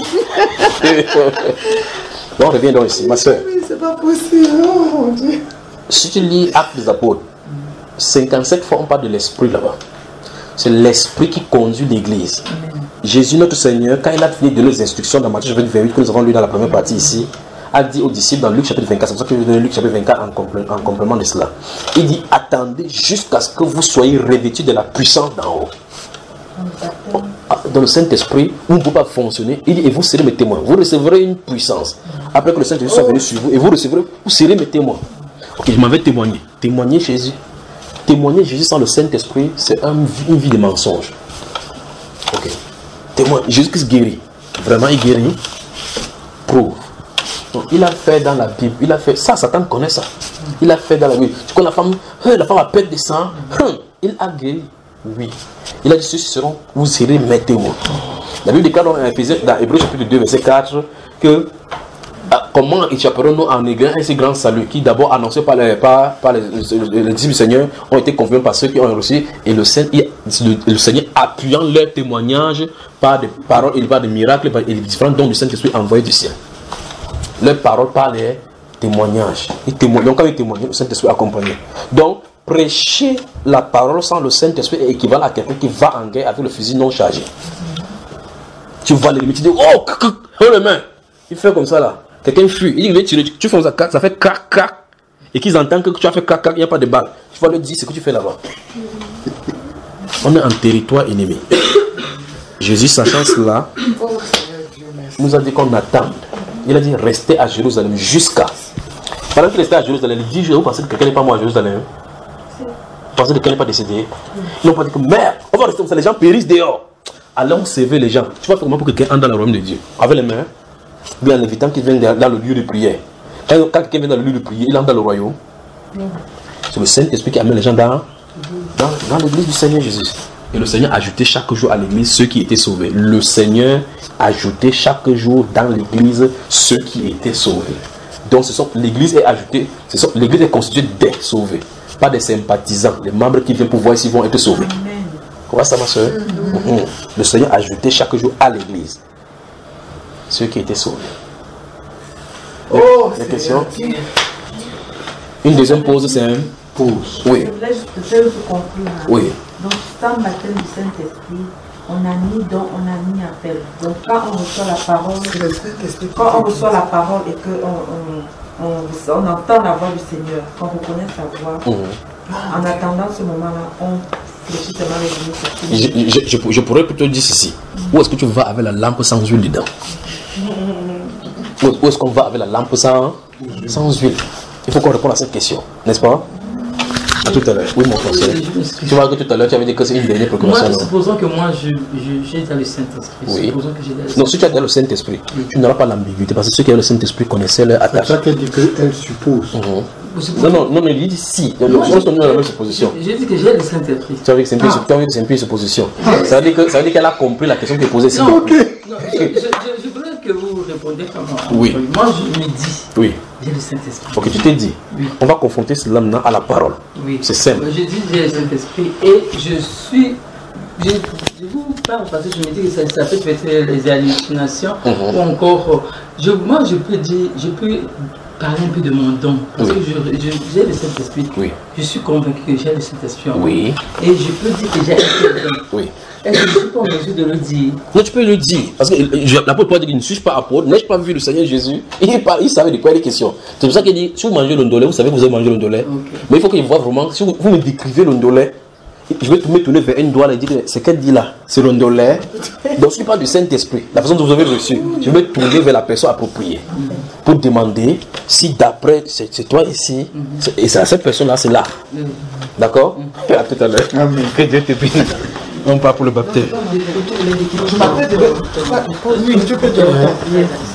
Bon, reviens donc ici, ma soeur. Mais c'est pas possible, oh mon Dieu. Si tu lis Actes des Apôtres, cinquante-sept fois on parle de l'esprit là-bas. C'est l'esprit qui conduit l'église. Jésus, notre Seigneur, quand il a fini de donner les instructions dans Matthieu chapitre vingt-huit, que nous avons lu dans la première partie ici, a dit aux disciples dans Luc chapitre vingt-quatre, c'est pour ça que je vais donner Luc chapitre vingt-quatre en, complé en complément de cela. Il dit, attendez jusqu'à ce que vous soyez revêtus de la puissance d'en haut. Dans le Saint-Esprit, vous ne pouvez pas fonctionner. Il dit, et vous serez mes témoins. Vous recevrez une puissance. Après que le Saint-Esprit soit venu sur vous, et vous recevrez, vous serez mes témoins. Ok, je m'en vais témoigner. Témoigner Jésus. Témoigner Jésus sans le Saint-Esprit, c'est un, une vie de mensonge. Ok. Témoin, Jésus-Christ guérit. Vraiment, il guérit. Prouve. Donc, il a fait dans la Bible, il a fait ça, Satan connaît ça. Il a fait dans la Bible. Tu connais la femme, la femme a perte de sang, il a guéri. Oui. Il a dit, ceux qui seront, vous serez mes témoins. La Bible déclare dans, dans Hébreux chapitre deux, verset quatre, que ah, comment échapperons-nous en négligeant un si grand salut qui d'abord annoncé par les, par, par les, les, les disciples du Seigneur ont été confirmés par ceux qui ont reçu, et le, le, le Seigneur appuyant leur témoignage par des paroles et par des miracles et des différents dons du Saint-Esprit envoyés du ciel. Leurs paroles par les témoignages. Ils témoignent. Donc quand ils témoignent, le Saint-Esprit accompagné. Donc prêcher la parole sans le Saint-Esprit est équivalent à quelqu'un qui va en guerre avec le fusil non chargé. Tu vois l'ennemi, tu dis oh, oh les mains. Il fait comme ça là. Quelqu'un fuit, il dit tirer, tu fais ça, ça fait crac crac. Et qu'ils entendent que tu as fait crac crac, il n'y a pas de balle. Tu vas leur dire ce que tu fais là-bas. On est en territoire ennemi. Jésus, sachant cela, nous a dit qu'on attende. Il a dit restez à Jérusalem jusqu'à. Pendant qu'il restait à Jérusalem, il dit, vous pensez que quelqu'un n'est pas mort à Jérusalem? Vous pensez que quelqu'un n'est pas décédé? Ils n'ont pas dit que merde, on va rester comme ça, les gens périssent dehors. Allons sauver les gens. Tu vas faire comment pour que quelqu'un entre dans le royaume de Dieu? Avec les mains, bien en évitant qu'il vienne dans le lieu de prière. Quand, quand quelqu'un vient dans le lieu de prière, il entre dans le royaume. C'est le Saint-Esprit qui amène les gens dans, dans, dans l'église du Seigneur Jésus. Et le Seigneur ajoutait chaque jour à l'église ceux qui étaient sauvés. Le Seigneur ajoutait chaque jour dans l'église ceux qui étaient sauvés. Donc ce sont l'église est ajoutée, l'église est constituée des sauvés, pas des sympathisants, les membres qui viennent pour voir s'ils vont être sauvés. Comment ça ma soeur? Mm-hmm. Mm-hmm. Le Seigneur ajoutait chaque jour à l'église ceux qui étaient sauvés. Oh, des questions? Une deuxième pause, c'est un pause. Oui. Je voulais juste conclure. Oui. Donc, sans baptême du Saint-Esprit, on a mis don, on a mis appel. Donc, quand on reçoit la parole, quand on reçoit la parole et qu'on on, on, on entend la voix du Seigneur, qu'on reconnaît sa voix, mmh. en attendant ce moment-là, on réfléchi tellement avec lui. Je, je, je, je pourrais plutôt dire ceci. Où est-ce que tu vas avec la lampe sans huile dedans? Où, où est-ce qu'on va avec la lampe sans, sans huile? Il faut qu'on réponde à cette question, n'est-ce pas? À tout à l'heure. Oui, mon français. Tu vois que tout à l'heure, tu avais dit que c'est une dernière proclamation. Moi, supposons que moi, je, je, j'ai dans le Saint-Esprit. Oui. Supposons que j'ai dans le Saint-Esprit. Non, si tu as dans le Saint-Esprit, oui, tu n'auras pas l'ambiguïté parce que ceux qui ont le Saint-Esprit connaissaient leur attache. C'est ça qu'elle dit qu'elle suppose. Mmh. Non, non, non, mais il dit si. Non, non, on est dans la même supposition. J'ai dit que j'ai le Saint-Esprit. Tu as vu que c'est une, ah. une, une supposition. Ah. Ça veut dire que, ça veut dire qu'elle a compris la question que tu posée. Non, okay. non je, je, je, je voudrais que vous répondiez comme moi. Oui. Moi, je me dis. Oui. J'ai le Saint-Esprit. Ok, tu t'es dit. Oui. On va confronter cela maintenant à la parole. Oui. C'est simple. Je dis j'ai le Saint-Esprit et je suis. Je, je vous parle parce que je me dis que ça, ça peut être les hallucinations mm-hmm. ou encore. Je, moi, je peux dire. Je peux parler un peu de mon don. Parce oui. que je, je, j'ai le Saint-Esprit. Oui. Je suis convaincu que j'ai le Saint-Esprit. Oui. Et je peux dire que j'ai un don. Oui. Est-ce que je suis pas en mesure de le dire? Non, tu peux le dire. Parce que l'apôtre Paul dit qu'il ne suis pas apôtre, n'ai-je pas vu le Seigneur Jésus? Il, parle, il savait de quoi il est question. C'est pour ça qu'il dit, si vous mangez l'ondolé, vous savez que vous avez mangé l'ondolé. Okay. Mais il faut qu'il voit vraiment, si vous, vous me décrivez l'ondolé, je vais me tourner vers une doigt et dire, c'est qu'elle dit là, c'est l'ondolé. Donc, si tu parles du Saint-Esprit, la façon dont vous avez reçu, je vais me tourner vers la personne appropriée pour demander si d'après, c'est, c'est toi ici, c'est, et c'est, cette personne-là, c'est là. D'accord? À tout à l'heure. Amen. Que Dieu te bénisse. On part pour le baptême. Je m'appelle de... Oui, tu peux te